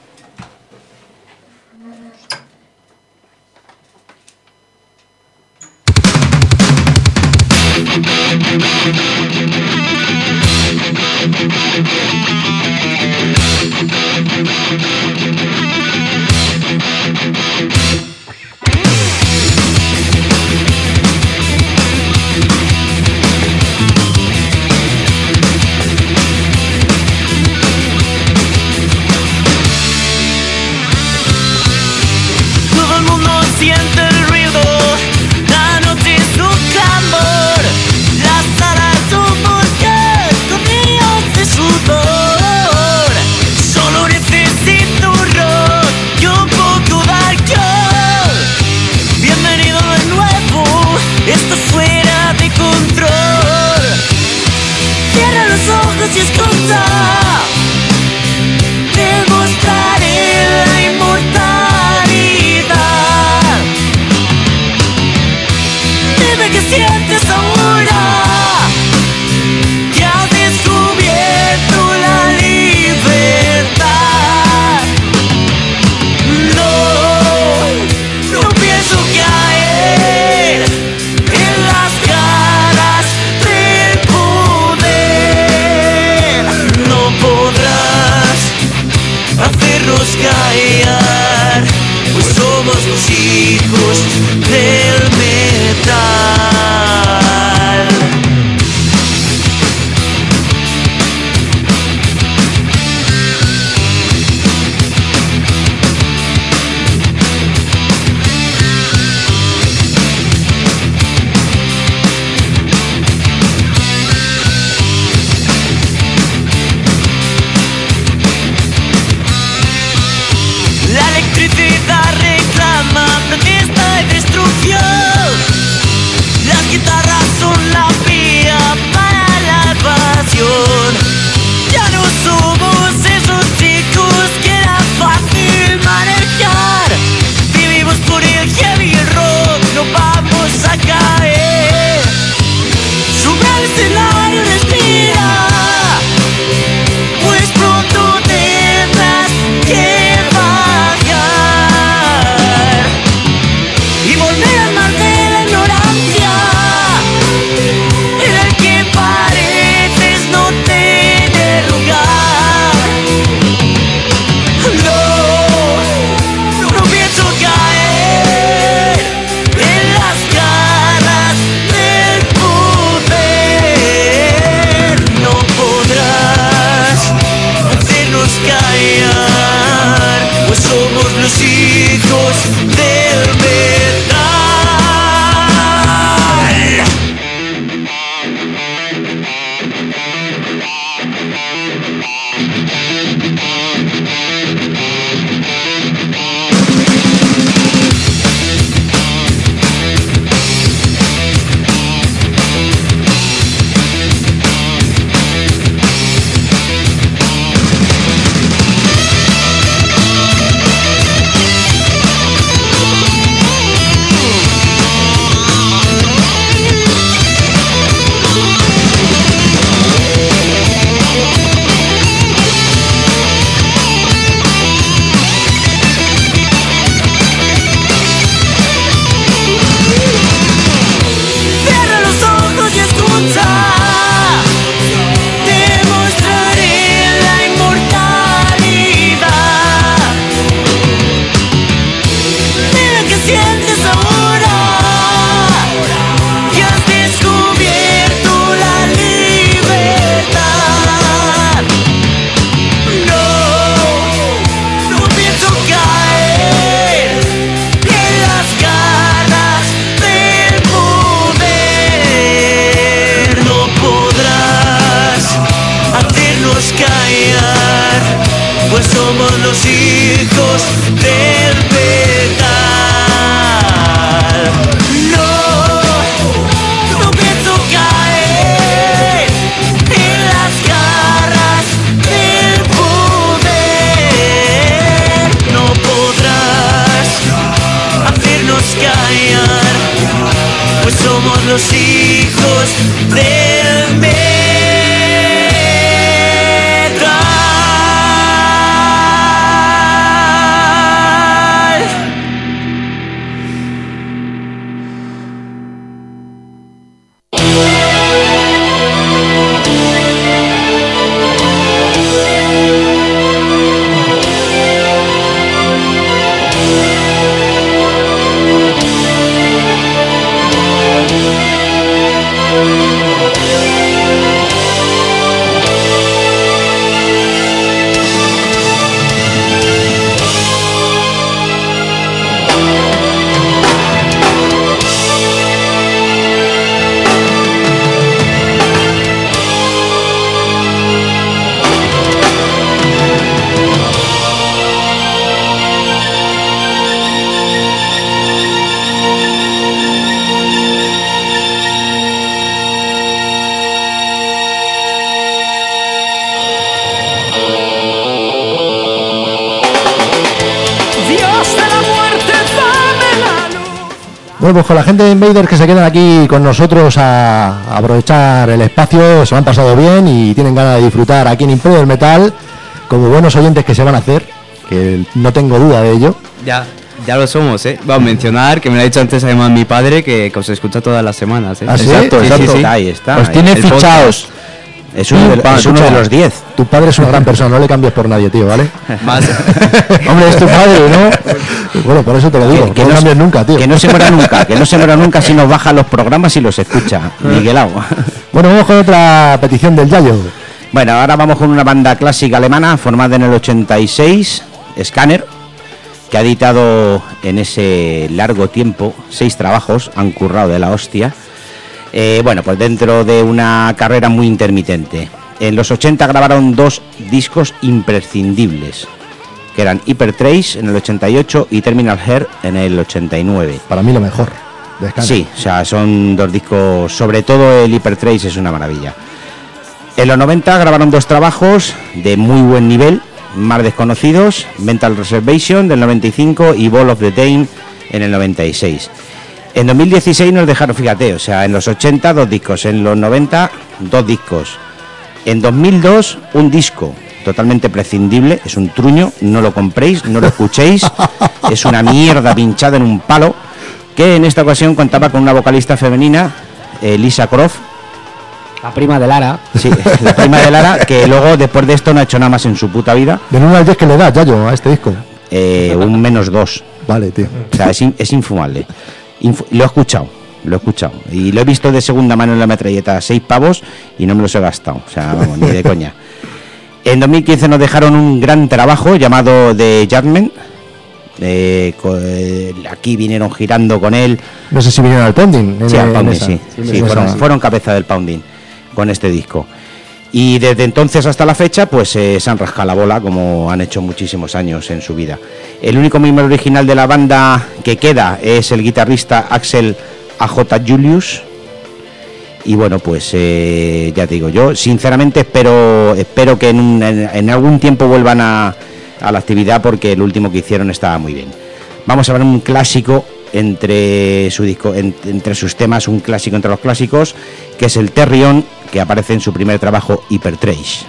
Todo el mundo siente el ruido, la noche es un clamor, las salas son volcanes con ríos de sudor. Solo necesito rock y un poco de alcohol. Bienvenido de nuevo, esto es fuera de control. Cierra los ojos y escucha. Te mostraré la inmortalidad. Dime qué sientes ahora, que has descubierto la libertad. No pienso caer en las caras del poder. No podrás hacernos callar, pues somos los hijos del metal. La electricidad reclama protesta y destrucción. pues somos los hijos del metal. Bueno, pues con la gente de Invader que se quedan aquí con nosotros a aprovechar el espacio, se lo han pasado bien y tienen ganas de disfrutar aquí en Imperio del Metal, como buenos oyentes que se van a hacer, que no tengo duda de ello. Ya lo somos, ¿eh? Vamos a mencionar, que me lo ha dicho antes además mi padre, que os escucha todas las semanas, ¿eh? ¿Ah, sí? Exacto, Sí, exacto. sí, sí. Ahí está. Os tiene El fichados. podcast. Es uno de los 10. Tu padre es una gran persona, no le cambies por nadie, tío, ¿vale? Más. Hombre, es tu padre, ¿no? Bueno, por eso te lo digo, que no cambies nunca, tío. Que no se muera nunca si nos bajan los programas y los escucha. Miguelao. Bueno, vamos con otra petición del Yayo. Bueno, ahora vamos con una banda clásica alemana formada en el 86, Scanner, que ha editado en ese largo tiempo 6 trabajos, han currado de la hostia. Bueno, pues dentro de una carrera muy intermitente. En los 80 grabaron 2 discos imprescindibles, que eran Hypertrace en el 88 y Terminal Hair en el 89. Para mí lo mejor de Scanner. Sí, o sea, son 2 discos, sobre todo el Hypertrace es una maravilla. En los 90 grabaron 2 trabajos de muy buen nivel, más desconocidos, Mental Reservation del 95 y Ball of the Dame en el 96. En 2016 nos dejaron, fíjate, o sea, en los 80 2 discos, en los 90 2 discos. En 2002 un disco totalmente prescindible, es un truño, no lo compréis, no lo escuchéis, es una mierda pinchada en un palo, que en esta ocasión contaba con una vocalista femenina, Lisa Croft. La prima de Lara. Sí, la prima de Lara, que luego después de esto no ha hecho nada más en su puta vida. ¿De 1 al 10 que le das, Yayo, a este disco? Un -2. Vale, tío. O sea, es infumable. Lo he escuchado y lo he visto de segunda mano en la metralleta, 6 pavos y no me los he gastado, o sea, vamos, ni de coña. En 2015 nos dejaron un gran trabajo llamado The Judgment. Aquí vinieron girando con él. No sé si vinieron al Pounding. Sí, al Pounding, sí, fueron cabeza del Pounding con este disco. Y desde entonces hasta la fecha, pues se han rascado la bola, como han hecho muchísimos años en su vida. El único miembro original de la banda que queda es el guitarrista Axel A.J. Julius. Y bueno, pues ya te digo, yo sinceramente espero que en algún tiempo vuelvan a la actividad, porque el último que hicieron estaba muy bien. Vamos a ver un clásico entre sus temas, un clásico entre los clásicos, que es el Terrion, que aparece en su primer trabajo, Hypertrace.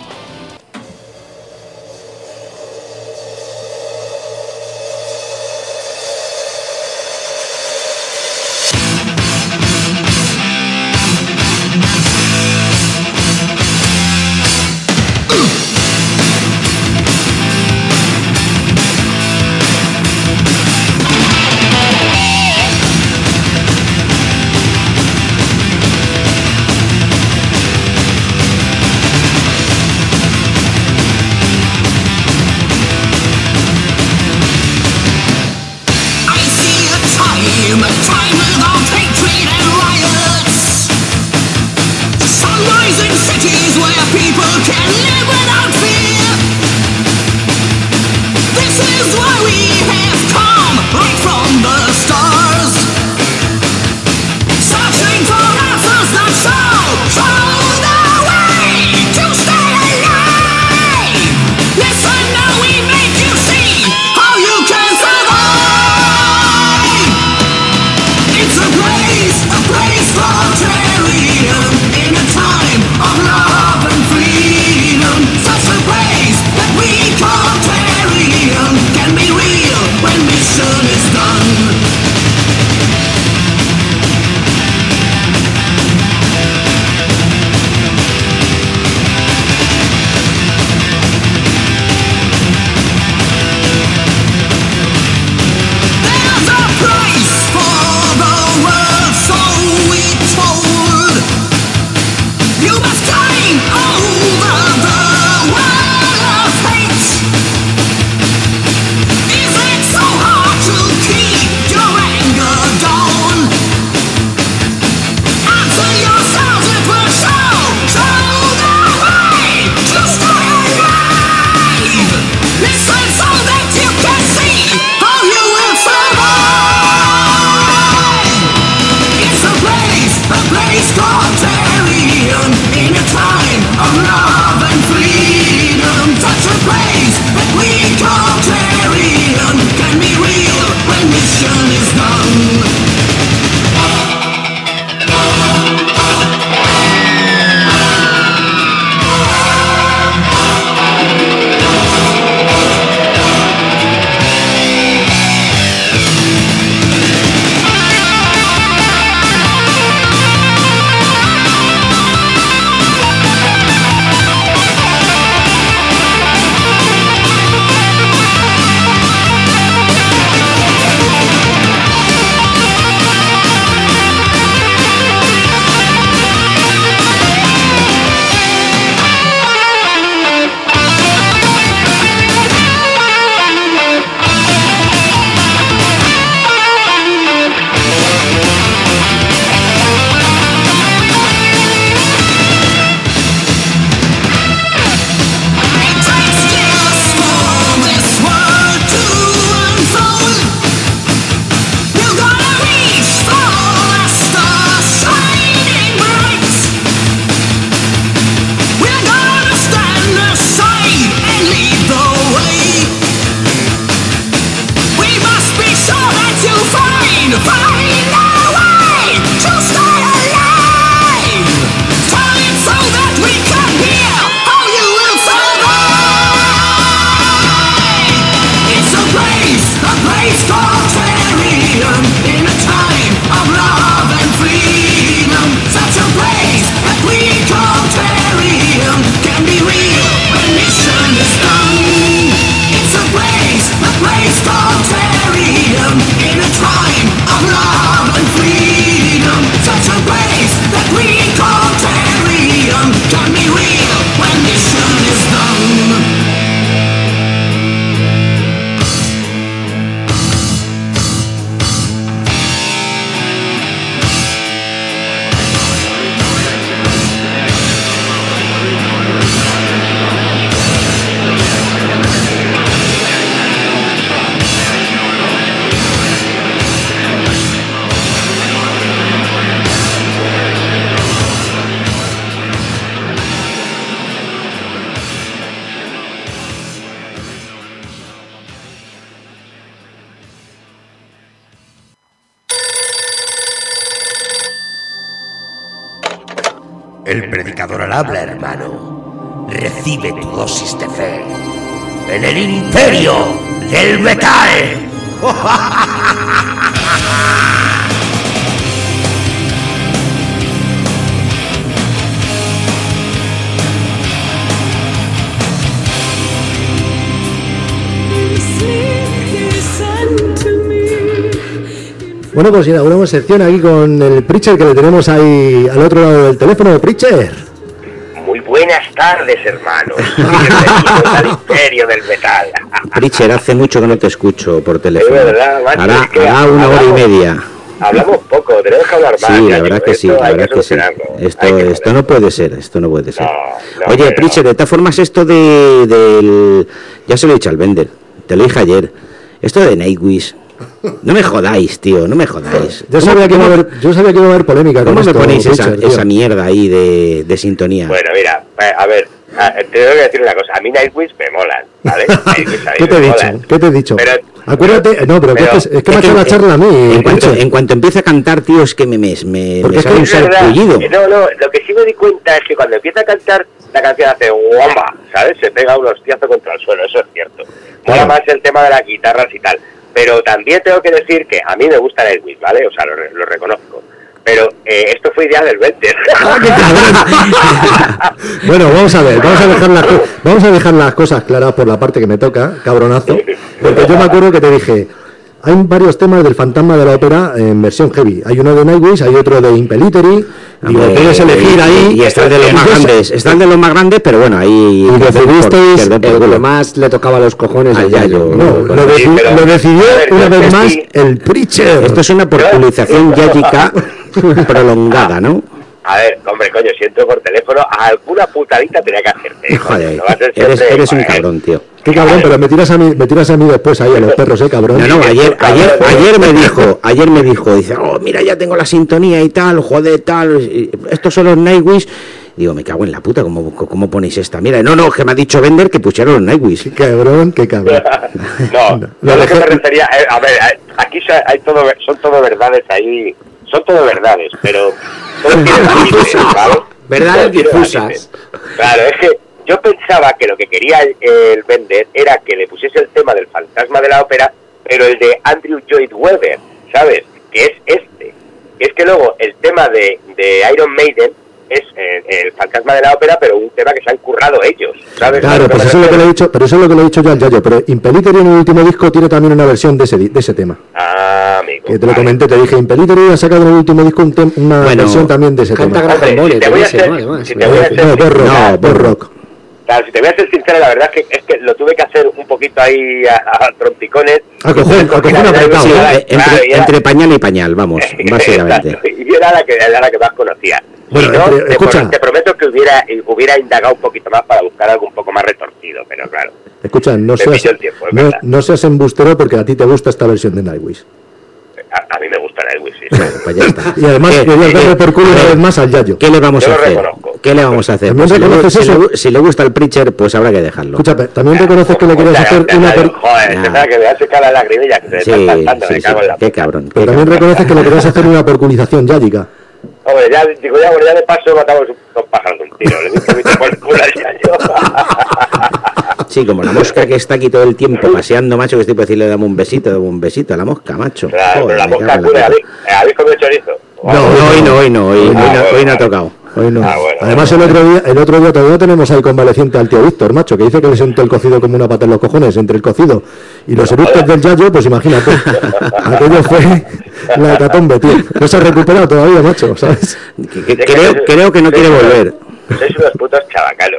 It's a place El predicador al habla, hermano. Recibe tu dosis de fe en el imperio del metal. Bueno, pues inauguramos sección aquí con el Preacher, que le tenemos ahí al otro lado del teléfono. Preacher. Muy buenas tardes, hermanos. Bienvenidos al imperio del metal. Preacher, hace mucho que no te escucho por teléfono. Es verdad, macho, es que hará una hora y media. Hablamos poco, tenemos que hablar más. Sí, ya, la verdad que sí, la verdad que sí. Esto no puede ser, esto no puede ser. No, Oye, Preacher, de todas formas, esto del... Ya se lo he dicho al Bender, te lo dije ayer. Esto de Nightwish... No me jodáis, tío, no me jodáis. Yo sabía que iba a haber polémica. ¿Cómo con me esto, ponéis Preacher, esa mierda ahí de sintonía? Bueno, mira, a ver, te tengo que decir una cosa. A mí Nightwish me molan, ¿vale? ¿Qué te he dicho? ¿Qué te he dicho? Pero, acuérdate, no, pero es que me ha hecho la charla a mí. En cuanto empieza a cantar, tío, es que me sale un sarpullido. No, lo que sí me di cuenta es que cuando empieza a cantar, la canción hace guamba, ¿sabes? Se pega un hostiazo contra el suelo, eso es cierto. Mola más el tema de las guitarras y tal. Pero también tengo que decir que a mí me gusta Nightwish, ¿vale? O sea, lo reconozco. Pero esto fue idea del Bender. Bueno, vamos a dejar las cosas claras por la parte que me toca, cabronazo. Porque yo me acuerdo que te dije, hay varios temas del Fantasma de la Ópera en versión heavy. Hay uno de Nightwish, hay otro de Impellitteri. Digo, puedes elegir ahí. Y están de los más grandes. Están de los más grandes, pero bueno, ahí. Y decidisteis el que más le tocaba los cojones al Yayo. No, lo decidió una vez más el Preacher. Esto es una populización yágica prolongada, ¿no? A ver, hombre, coño, si entro por teléfono, alguna putadita tenía que hacerte. Joder, No va a ser siempre, eres un cabrón, tío. Qué cabrón, pero me tiras a mí después ahí a los perros, cabrón. No, ayer me dijo, dice, oh, mira, ya tengo la sintonía y tal, joder, tal, estos son los Nightwish. Digo, me cago en la puta, ¿cómo ponéis esta? Mira, no, que me ha dicho Bender que pusieron los Nightwish. Qué cabrón. No, lo que me refería, a ver, aquí son todo verdades ahí, son todo verdades, pero todo tiene límites, ¿vale? Verdades difusas. Claro, es que yo pensaba que lo que quería el Bender era que le pusiese el tema del Fantasma de la Ópera, pero el de Andrew Lloyd Webber, ¿sabes? Que es este. Es que luego el tema de Iron Maiden es el Fantasma de la Ópera, pero un tema que se han currado ellos, ¿sabes? Claro, pues eso es lo que le he dicho, pero eso es lo que le he dicho yo al Yayo. Pero Impellitteri en el último disco tiene también una versión de ese tema. Ah, amigo. Que te lo comenté, te dije, Impellitteri ha sacado en el último disco una versión también de ese tema. Si te voy a ser Bob Rock. Claro, si te voy a ser sincero, la verdad es que lo tuve que hacer un poquito ahí a trompicones. A cojón apretado. Sí, entre pañal y pañal, vamos, básicamente. Y era la que más conocía. Bueno, escucha. Te prometo que hubiera indagado un poquito más para buscar algo un poco más retorcido, pero claro. Escucha, no seas embustero porque a ti te gusta esta versión de Nightwish. A mí me gusta Nightwish, sí. Pues ya está. Y además querías darle por culo una vez más al Yayo. ¿Qué le vamos a hacer? Reconozco. ¿Qué le vamos a hacer? Pues si le gusta el Preacher, pues habrá que dejarlo. Escucha, también reconoces que le querías hacer una... Joder, que me hace cara la lagrimilla que se me está saltando, me cago en la... Qué cabrón. Pero también reconoces que le querías hacer una porculización yágica. Hombre, ya de paso matamos dos pájaros de un tiro. Le digo por el culo al Yayo. Sí, como la mosca que está aquí todo el tiempo paseando, macho, que estoy por decirle dame un besito a la mosca, macho. Claro, joder, pero la mosca cura, ¿habéis comido chorizo? Hoy no ha tocado. Hoy no. Bueno, además el otro día todavía tenemos ahí convaleciente al tío Víctor, macho, que dice que le sentó el cocido como una pata en los cojones entre el cocido y los eructos del Yayo, pues imagínate. Aquello fue la hecatombe, tío. No se ha recuperado todavía, macho, ¿sabes? Creo que no quiere volver. Sois unos putos chavacalos.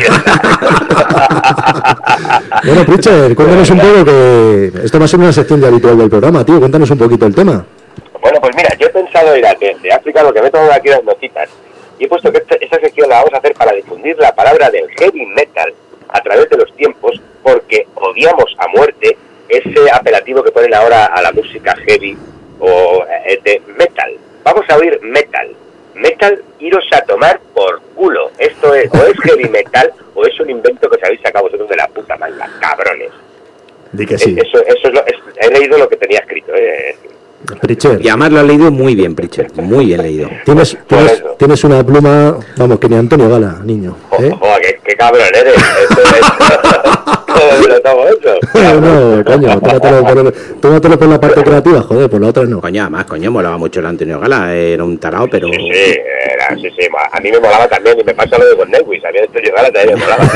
Bueno, Preacher, cuéntanos un poco que esto va a ser una sección ya habitual del programa, tío. Cuéntanos un poquito el tema. Bueno, pues mira, yo he pensado ir a África, lo que me he tomado aquí las notitas, y he puesto que esta sección la vamos a hacer para difundir la palabra del heavy metal a través de los tiempos, porque odiamos a muerte ese apelativo que ponen ahora a la música heavy o de metal. Vamos a oír metal. Metal, iros a tomar por culo. Esto es, o es heavy metal, o es un invento que os habéis sacado vosotros de la puta manga, cabrones. Di que sí. He leído lo que tenía escrito. Pritchard. Y además lo has leído muy bien, Pritchard. Muy bien leído. Tienes una pluma, vamos, que ni Antonio Gala, niño. Joder, qué cabrón eres. ¿Cómo lo tomo eso? No, coño, tómatelo por la parte creativa, joder, por la otra no. Coño, además, molaba mucho el Antonio Gala. Era un tarao, pero... Sí, a mí me molaba también, y me pasa lo de con Nelwis. A mí Antonio Gala también me molaba.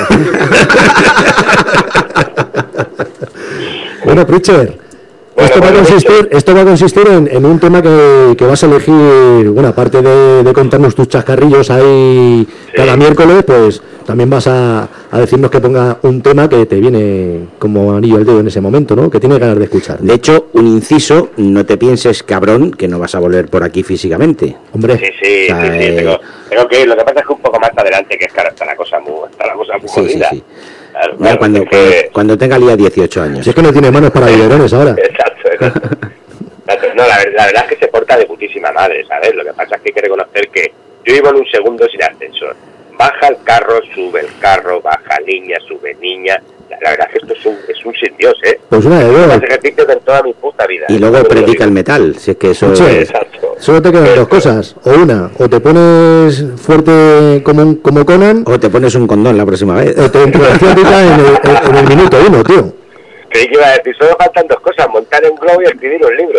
Bueno, Pritchard, esto va a consistir en un tema que vas a elegir, bueno, aparte de contarnos tus chascarrillos ahí cada miércoles, pues también vas a decirnos que ponga un tema que te viene como anillo al dedo en ese momento, ¿no? Que tienes ganas de escuchar, ¿no? De hecho, un inciso, no te pienses, cabrón, que no vas a volver por aquí físicamente. Hombre. Sí, tengo que ir. Lo que pasa es que un poco más adelante, que es que ahora está la cosa muy jodida. Sí. Claro, cuando tenga Lía 18 años. Si es que no tiene manos para biberones ahora. Exacto. No, la verdad es que se porta de putísima madre, ¿sabes? Lo que pasa es que hay que reconocer que yo vivo en un segundo sin ascensor. Baja el carro, sube el carro, baja niña, sube niña. La verdad es que esto es un sin Dios, ¿eh? Pues una de dos. Más ejercicios en toda mi puta vida. Y luego predica el metal, si es que eso es... Solo te quedan dos cosas. O te pones fuerte como Conan... O te pones un condón la próxima vez. O te entras en el minuto 1, tío. Creí que iba a decir, solo faltan dos cosas, montar un globo y escribir un libro.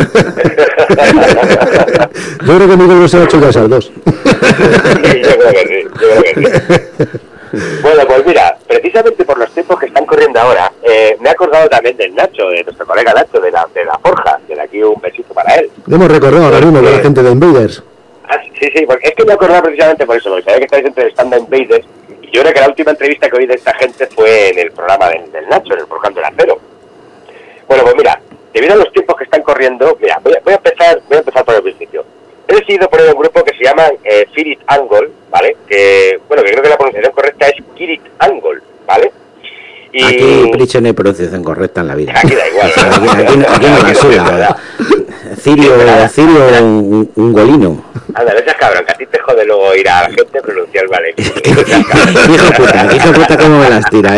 Yo creo que mi libro se ha hecho ya esas dos. Sí, yo creo que sí. Bueno, pues mira, precisamente por los tiempos que están corriendo ahora, me he acordado también del Nacho, de nuestro colega Nacho, de la Forja, de aquí un besito para él. Lo hemos recordado ahora mismo de la gente de Invaders. Sí, porque es que me he acordado precisamente por eso, porque sabía que estáis entrevistando a Invaders, y yo creo que la última entrevista que oí de esta gente fue en el programa del Nacho, en el Forjando el Acero. Bueno, pues mira, debido a los tiempos que están corriendo, mira, voy a empezar por el principio. He decidido poner un grupo que se llama Spirit Angle, ¿vale? Que creo que la pronunciación correcta es Kirit Angle, ¿vale? Y... Aquí Pritchard no hay pronunciación correcta en la vida. Aquí da igual. Aquí no la suda. Cirio un golino. Anda, no seas cabrón, que a ti te jode luego ir a la gente a pronunciar vale. Hijo puta, ¿cómo me las tira ahí?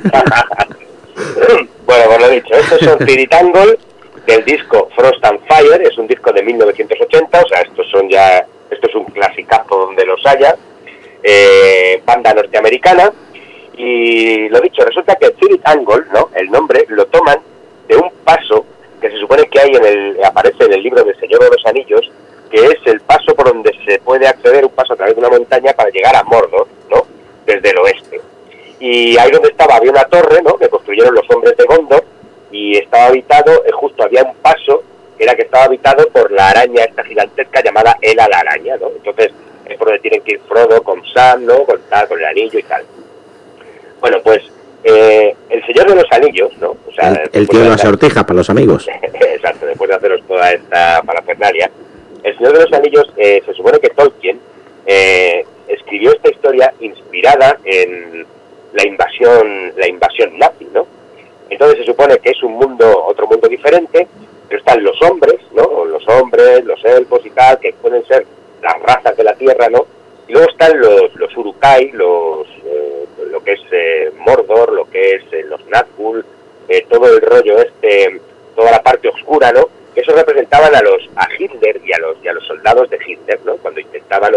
Bueno, pues lo dicho, estos son Spirit Angle, del disco Frost and Fire, es un disco de 1980, o sea, esto es un clasicazo donde los haya, banda norteamericana, y lo dicho, resulta que Spirit Angle, ¿no?, el nombre, lo toman de un paso que se supone que aparece en el libro del Señor de los Anillos, que es el paso por donde se puede acceder, un paso a través de una montaña para llegar a Mordor, ¿no?, desde el oeste. Y ahí donde había una torre, ¿no?, que construyeron los hombres de Gondor, y estaba habitado, justo había un paso que estaba habitado por la araña esta gigantesca llamada Ela la araña, ¿no? Entonces es por donde tienen que ir Frodo con Sam, ¿no?, con el anillo y tal. Bueno, pues el Señor de los Anillos, ¿no? O sea, el tío de las sortijas para los amigos. Exacto, después de haceros toda esta parafernalia, el Señor de los Anillos, se supone que Tolkien escribió esta historia inspirada en la invasión nazi, ¿no? Entonces se supone que es otro mundo diferente, pero están los hombres, ¿no? Los hombres, los elfos y tal, que pueden ser las razas de la Tierra, ¿no? Y luego están los Uruk-hai, lo que es Mordor, lo que es los Nazgûl, todo el rollo toda la parte oscura, ¿no? Que eso representaban a Hitler y a los soldados de Hitler, ¿no? Cuando intentaban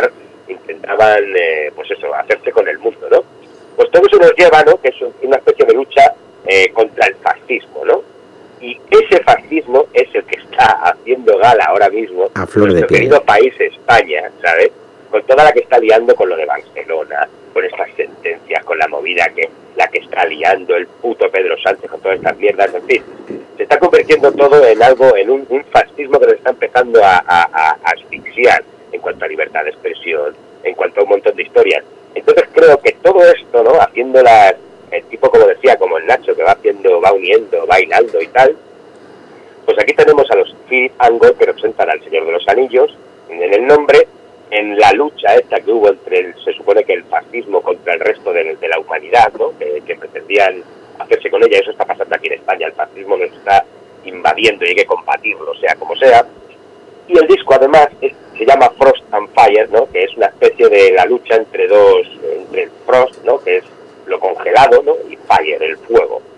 hacerse con el mundo, ¿no? Pues todo eso nos lleva, ¿no?, que es una especie de lucha contra el fascismo, ¿no? Y ese fascismo es el que está haciendo gala ahora mismo a flor de nuestro piel. querido país España, ¿sabes? Con toda la que está liando con lo de Barcelona, con estas sentencias, con la movida la que está liando el puto Pedro Sánchez, con todas estas mierdas, en fin. Se está convirtiendo todo en algo, en un fascismo que nos está empezando a asfixiar en cuanto a libertad de expresión, en cuanto a un montón de historias. Entonces creo que todo esto, ¿no?, haciéndolas, el tipo, como decía, como el Nacho, que va uniendo, bailando y tal, pues aquí tenemos a los Spirit Angle, que representan al Señor de los Anillos, en el nombre, en la lucha esta que hubo se supone que el fascismo contra el resto de la humanidad, ¿no?, que pretendían hacerse con ella. Eso está pasando aquí en España, el fascismo nos está invadiendo y hay que combatirlo, sea como sea. Y el disco además se llama Frost and Fire, ¿no?, que es una especie de la lucha entre el Frost, ¿no?, que es lo congelado, ¿no?, y Fire, el fuego.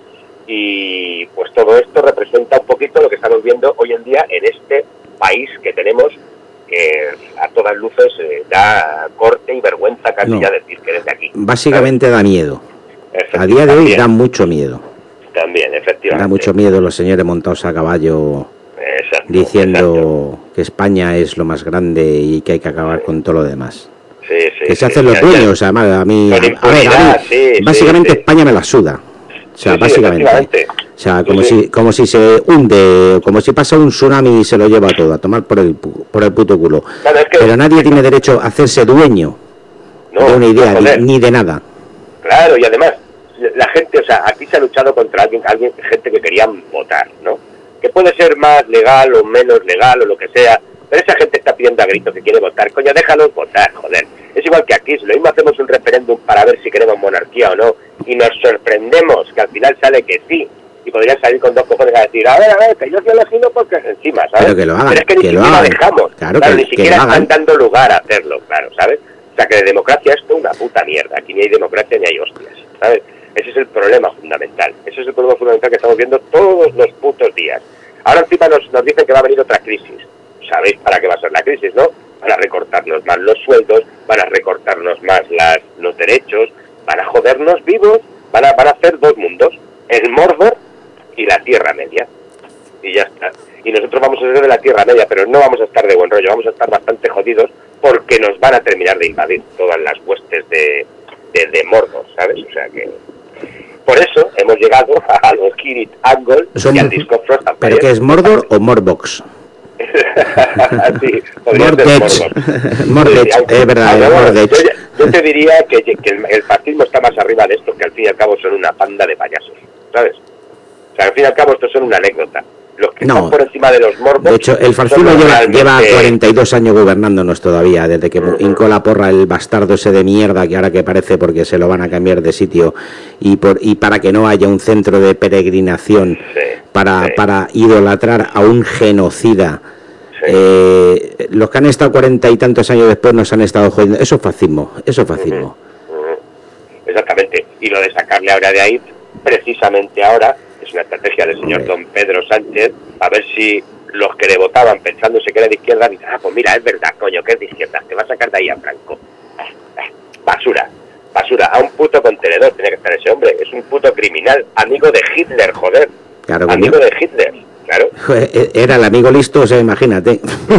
y pues todo esto representa un poquito lo que estamos viendo hoy en día en este país que tenemos, que a todas luces da corte y vergüenza casi ya decir que desde aquí. Básicamente da miedo. A día de hoy da mucho miedo. También, efectivamente. Da mucho miedo los señores montados a caballo diciendo que España es lo más grande y que hay que acabar con todo lo demás. Que se hacen los dueños, además, a mí, básicamente España me la suda. O sea, básicamente. O sea, como si se hunde, como si pasa un tsunami y se lo lleva todo, a tomar por el puto culo. Claro, pero nadie tiene derecho a hacerse dueño de una idea, ni de nada. Claro, y además, la gente, o sea, aquí se ha luchado contra alguien, gente que querían votar, ¿no? Que puede ser más legal o menos legal o lo que sea, pero esa gente está pidiendo a gritos que quiere votar. Coño, déjalos votar, joder. Es igual que aquí, si lo mismo hacemos un referéndum para ver si queremos monarquía o no, y nos sorprendemos que al final sale que sí, y podrían salir con dos cojones a decir, a ver, que yo soy elegido porque encima, ¿sabes? Pero que lo hagan, pero es que ni siquiera dejamos, claro, ni siquiera están dando lugar a hacerlo, claro, ¿sabes? O sea, que de democracia esto es una puta mierda, aquí ni hay democracia ni hay hostias, ¿sabes? Ese es el problema fundamental, ese es el problema fundamental que estamos viendo todos los putos días. Ahora encima nos dicen que va a venir otra crisis. ¿Sabéis para qué va a ser la crisis, no? Van a recortarnos más los sueldos, van a recortarnos más los derechos, van a jodernos vivos, van a hacer dos mundos, el Mordor y la Tierra Media. Y ya está. Y nosotros vamos a ser de la Tierra Media, pero no vamos a estar de buen rollo, vamos a estar bastante jodidos porque nos van a terminar de invadir todas las huestes de Mordor, ¿sabes? O sea que... Por eso hemos llegado a los Kirit Angle y al disco Frost and Fire. ¿Pero qué es Mordor o Morbox? Sí, Mordech, es verdad, Mordech. Yo te diría que el fascismo está más arriba de esto, que al fin y al cabo son una panda de payasos, ¿sabes? O sea, al fin y al cabo estos son una anécdota. Los que están por encima de los Morbox... De hecho, el fascismo lleva 42 años gobernándonos todavía, desde que hincó la porra el bastardo ese de mierda que ahora que parece porque se lo van a cambiar de sitio y para que no haya un centro de peregrinación para idolatrar a un genocida. Los que han estado 40 y tantos años después nos han estado jodiendo. Eso es fascismo, Exactamente. Y lo de sacarle ahora de ahí, precisamente ahora, es una estrategia del señor don Pedro Sánchez, a ver si los que le votaban pensándose que era de izquierda dicen, pues mira, es verdad, coño, que es de izquierda, te va a sacar de ahí a Franco. Basura, a un puto contenedor tenía que estar ese hombre, es un puto criminal, amigo de Hitler, joder, claro, amigo de Hitler, claro. Era el amigo listo, o sea, imagínate.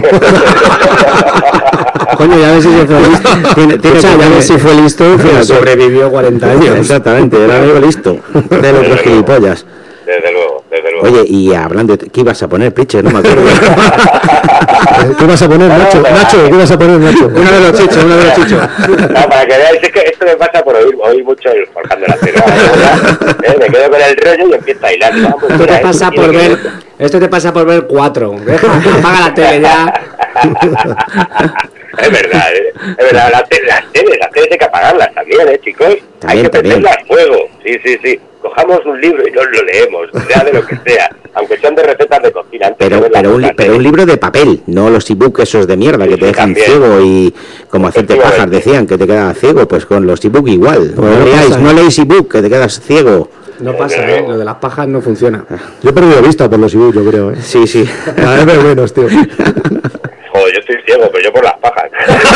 Coño, ya ves si fue listo. Ya ves si fue listo, sobrevivió 40 años. Exactamente, era amigo listo del otro gilipollas. Desde luego. Oye, y hablando de... ¿Qué ibas a poner, Pritchard? No me acuerdo. ¿Qué vas a poner, Nacho? ¿Qué vas a poner, Nacho? Uno de los chichos. No, para que veáis, es que esto me pasa por oír mucho el Forjando la Cera. Me quedo con el rollo y empiezo a hilar. Esto te pasa por ver 4. Apaga la tele ya. Es verdad, las teles hay que apagarlas también, chicos. Hay que prenderlas a fuego. Sí. Cojamos un libro y nos lo leemos, sea de lo que sea, aunque sean de recetas de cocina. Pero un libro de papel, no los e-books esos de mierda que te dejan ciego y como aceite pajas decían que te quedas ciego, pues con los e-books igual. No leáis e-book que te quedas ciego. No pasa, lo de las pajas no funciona. Yo he perdido vista por los e-books, yo creo, Sí. A ver, pero menos, tío. Joder, yo estoy ciego, pero yo por las pajas.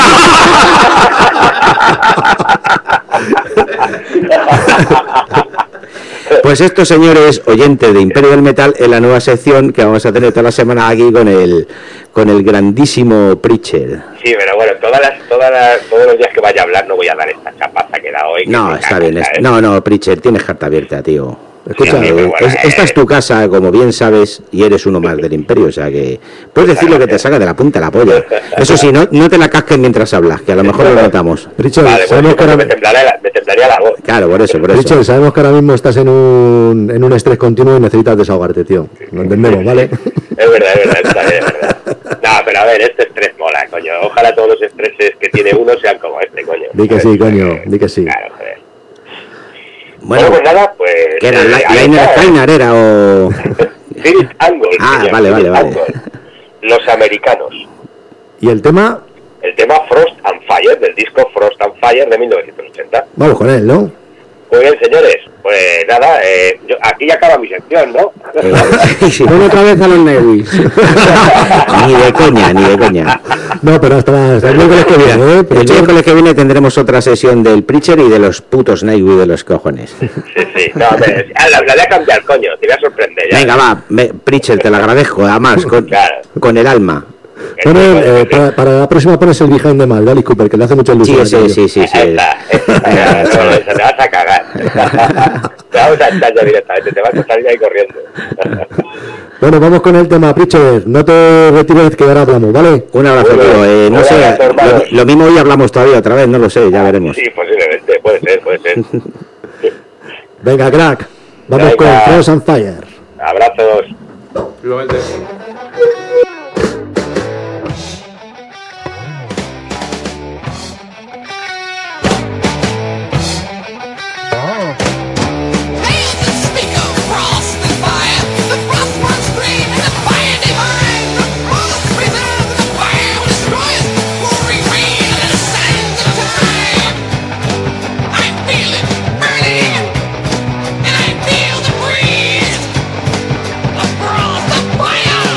Pues estos señores oyentes de Imperio del Metal en la nueva sección que vamos a tener toda la semana aquí con el grandísimo Pritchard. Sí, pero bueno, todos los días que vaya a hablar no voy a dar esta chapaza que da hoy. No, está bien. No, Pritchard, tienes carta abierta, tío. Escucha, Sí, bueno, esta es tu casa, como bien sabes, y eres uno más del Imperio, o sea que puedes decir lo que te salga de la punta de la polla. Eso sí, no te la casques mientras hablas, que a lo mejor lo notamos. Richard, vale, sabemos que ahora... me temblaría la voz. Claro, por eso. Richard, sabemos que ahora mismo estás en un estrés continuo y necesitas desahogarte, tío. Lo entendemos, ¿vale? Es verdad, está bien, es verdad. No, pero a ver, este estrés mola, coño. Ojalá todos los estreses que tiene uno sean como este, coño. Di que sí, coño, di que sí. Claro, joder. Bueno, pues nada, pues... ¿Qué era? ¿Liner era o...? Spirit Angle. Vale. Angle. Los americanos. ¿Y el tema? El tema Frost and Fire, del disco Frost and Fire de 1980. Vamos con él, ¿no? Muy bien, señores. Pues nada, aquí ya acaba mi sección, ¿no? Ven otra vez a los Newis. Ni de coña, ni de coña. No, pero hasta el miércoles que viene, ¿eh? El miércoles que viene tendremos otra sesión del Preacher y de los putos Nightwish de los cojones. Sí. No, la voy a cambiar, coño. Te voy a sorprender. Ya. Venga, va, Preacher, te lo agradezco, además, con el alma. Bueno, para la próxima pones el Behind the Mal de Alice Cooper, que le hace mucha ilusión. Sí. Se te vas a cagar. Te vamos a echar ya directamente, te vas a salir ahí corriendo. Bueno, vamos con el tema, Preacher. No te retires, que ahora hablamos, ¿vale? Un abrazo, tío. No sé, lo mismo hoy hablamos todavía otra vez, no lo sé, ya veremos. Sí, posiblemente, puede ser. Venga, crack. Vamos con Cross and Fire. Abrazos. Igualmente. Fire!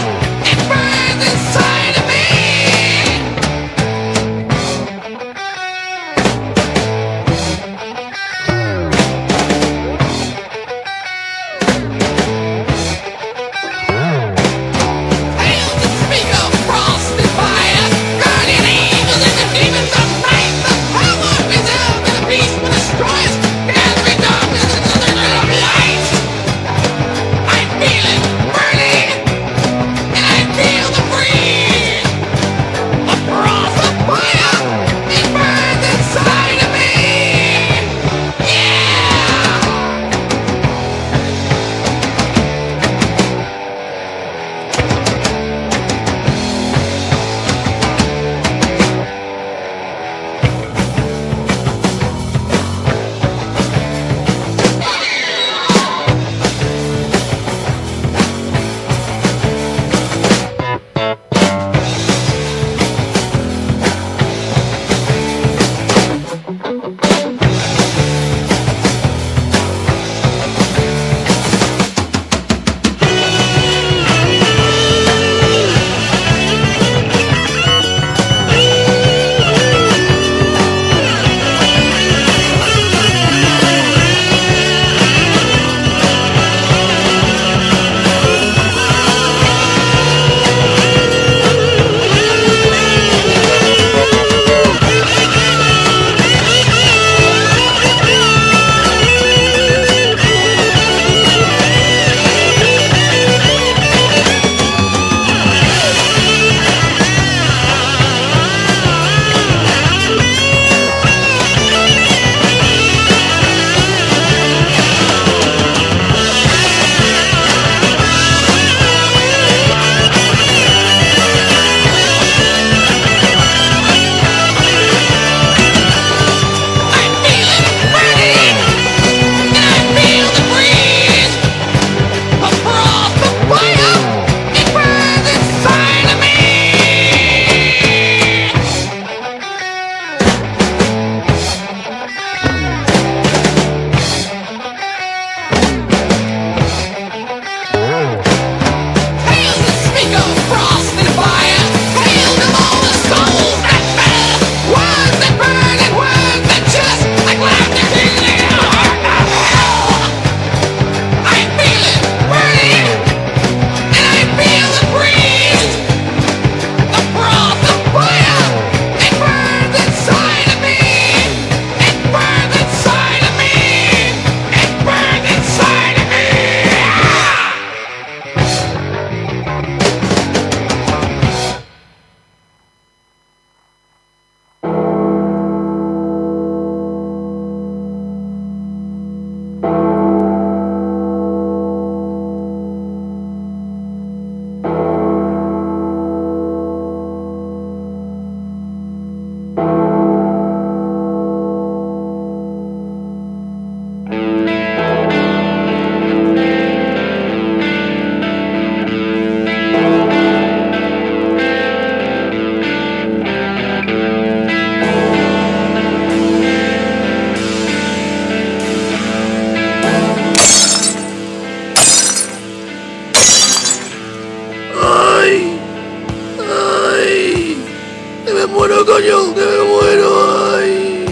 muero, coño, que me muero. Ay.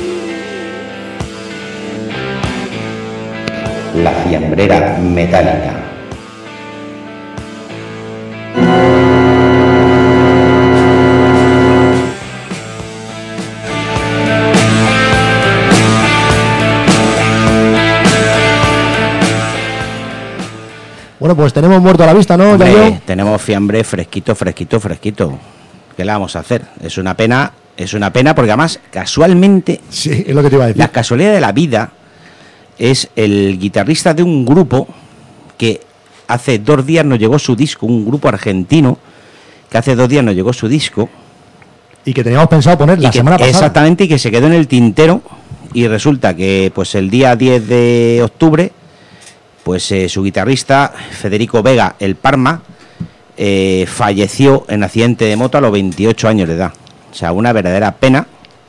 La fiambrera metálica. Bueno, pues tenemos muerto a la vista, ¿no? Hombre, tenemos fiambre fresquito. ¿Qué le vamos a hacer? Es una pena porque además, casualmente, sí, es lo que te iba a decir. La casualidad de la vida es el guitarrista de un grupo que hace 2 días nos llegó su disco, un grupo argentino que hace 2 días nos llegó su disco. Y que teníamos pensado poner la semana pasada. Exactamente, y que se quedó en el tintero, y resulta que pues el día 10 de octubre pues su guitarrista Federico Vega, el Parma, falleció en accidente de moto a los 28 años de edad. O sea, una verdadera pena.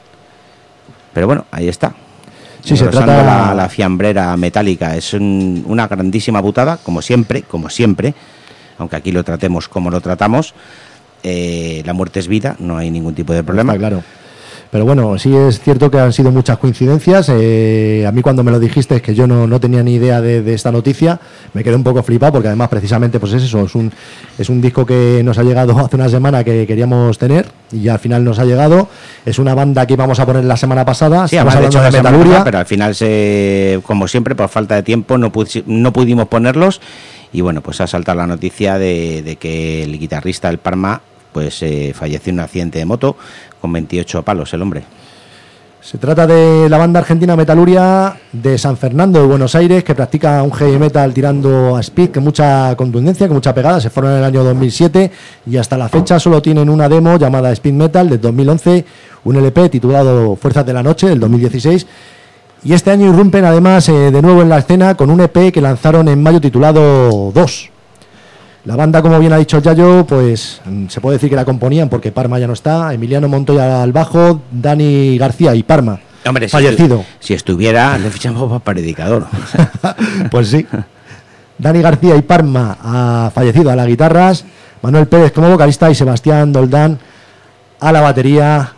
Pero bueno, ahí está. Sí, se trata la fiambrera metálica. Es una grandísima putada, como siempre, aunque aquí lo tratemos como lo tratamos. La muerte es vida, no hay ningún tipo de problema. Está claro. Pero bueno, sí es cierto que han sido muchas coincidencias. A mí cuando me lo dijiste, es que yo no tenía ni idea de esta noticia, me quedé un poco flipado porque además precisamente pues es eso, es un disco que nos ha llegado hace una semana que queríamos tener y al final nos ha llegado. Es una banda que íbamos a poner la semana pasada, sí, además de hecho, de Metaluria, pero al final, como siempre, por falta de tiempo no pudimos ponerlos y bueno, pues ha saltado la noticia de que el guitarrista del Parma pues falleció en un accidente de moto con 28 palos el hombre. Se trata de la banda argentina Metaluria de San Fernando de Buenos Aires, que practica un heavy metal tirando a speed, con mucha contundencia, con mucha pegada. Se fueron en el año 2007 y hasta la fecha solo tienen una demo llamada Speed Metal del 2011, un LP titulado Fuerzas de la Noche del 2016, y este año irrumpen además de nuevo en la escena con un EP que lanzaron en mayo titulado 2. La banda, como bien ha dicho Yayo, pues se puede decir que la componían porque Parma ya no está, Emiliano Montoya al bajo, Dani García y Parma, hombre, fallecido. Si estuviera, le fichamos para predicador. Pues sí. Dani García y Parma ha fallecido a las guitarras, Manuel Pérez como vocalista y Sebastián Doldán a la batería.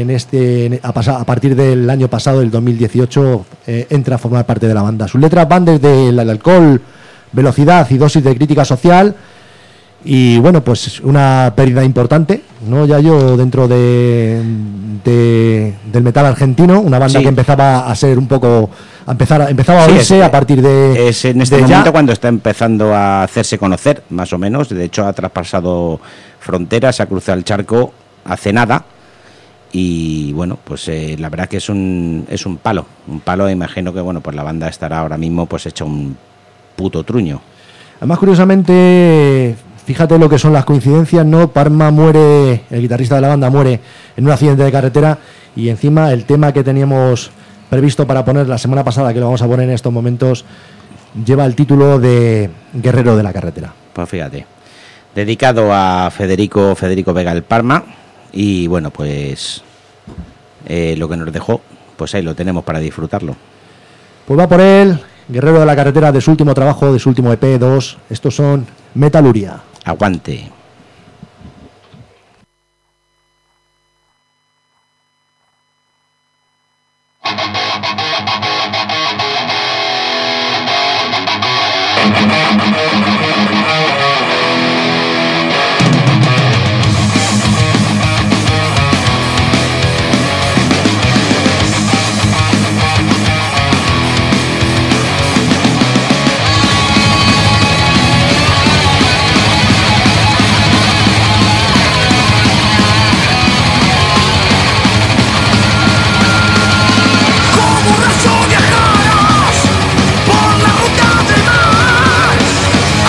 A partir del año pasado, el 2018, entra a formar parte de la banda. Sus letras van desde el alcohol, velocidad y dosis de crítica social, y bueno, pues una pérdida importante, ¿no? Ya yo dentro del metal argentino, una banda que empezaba a ser un poco, empezaba a oírse a partir de... Es en este momento cuando está empezando a hacerse conocer, más o menos. De hecho ha traspasado fronteras, ha cruzado el charco hace nada. Y bueno, pues la verdad que es un palo, imagino que bueno, pues la banda estará ahora mismo pues hecha un puto truño. Además, curiosamente, fíjate lo que son las coincidencias, ¿no? Parma muere, el guitarrista de la banda muere en un accidente de carretera, y encima el tema que teníamos previsto para poner la semana pasada, que lo vamos a poner en estos momentos, lleva el título de Guerrero de la Carretera. Pues fíjate, dedicado a Federico Vega el Parma, y bueno, pues lo que nos dejó, pues ahí lo tenemos para disfrutarlo. Pues va por él, Guerrero de la Carretera, de su último trabajo, de su último EP 2. Estos son Metaluria. Aguante. Como rayo viajarás por la ruta del mar.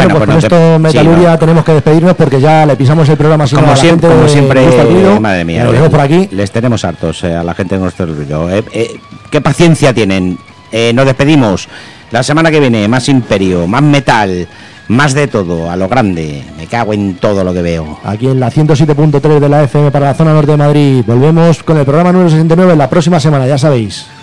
Bueno, pues con esto, Metaluria, tenemos que despedirnos porque ya le pisamos el programa. Como siempre, madre mía, lo dejo por aquí. Les tenemos hartos a la gente de nuestro ruido. ¿Qué paciencia tienen? Nos despedimos. La semana que viene, más Imperio, más metal, más de todo, a lo grande. Me cago en todo lo que veo. Aquí en la 107.3 de la FM para la zona norte de Madrid. Volvemos con el programa número 69 la próxima semana, ya sabéis.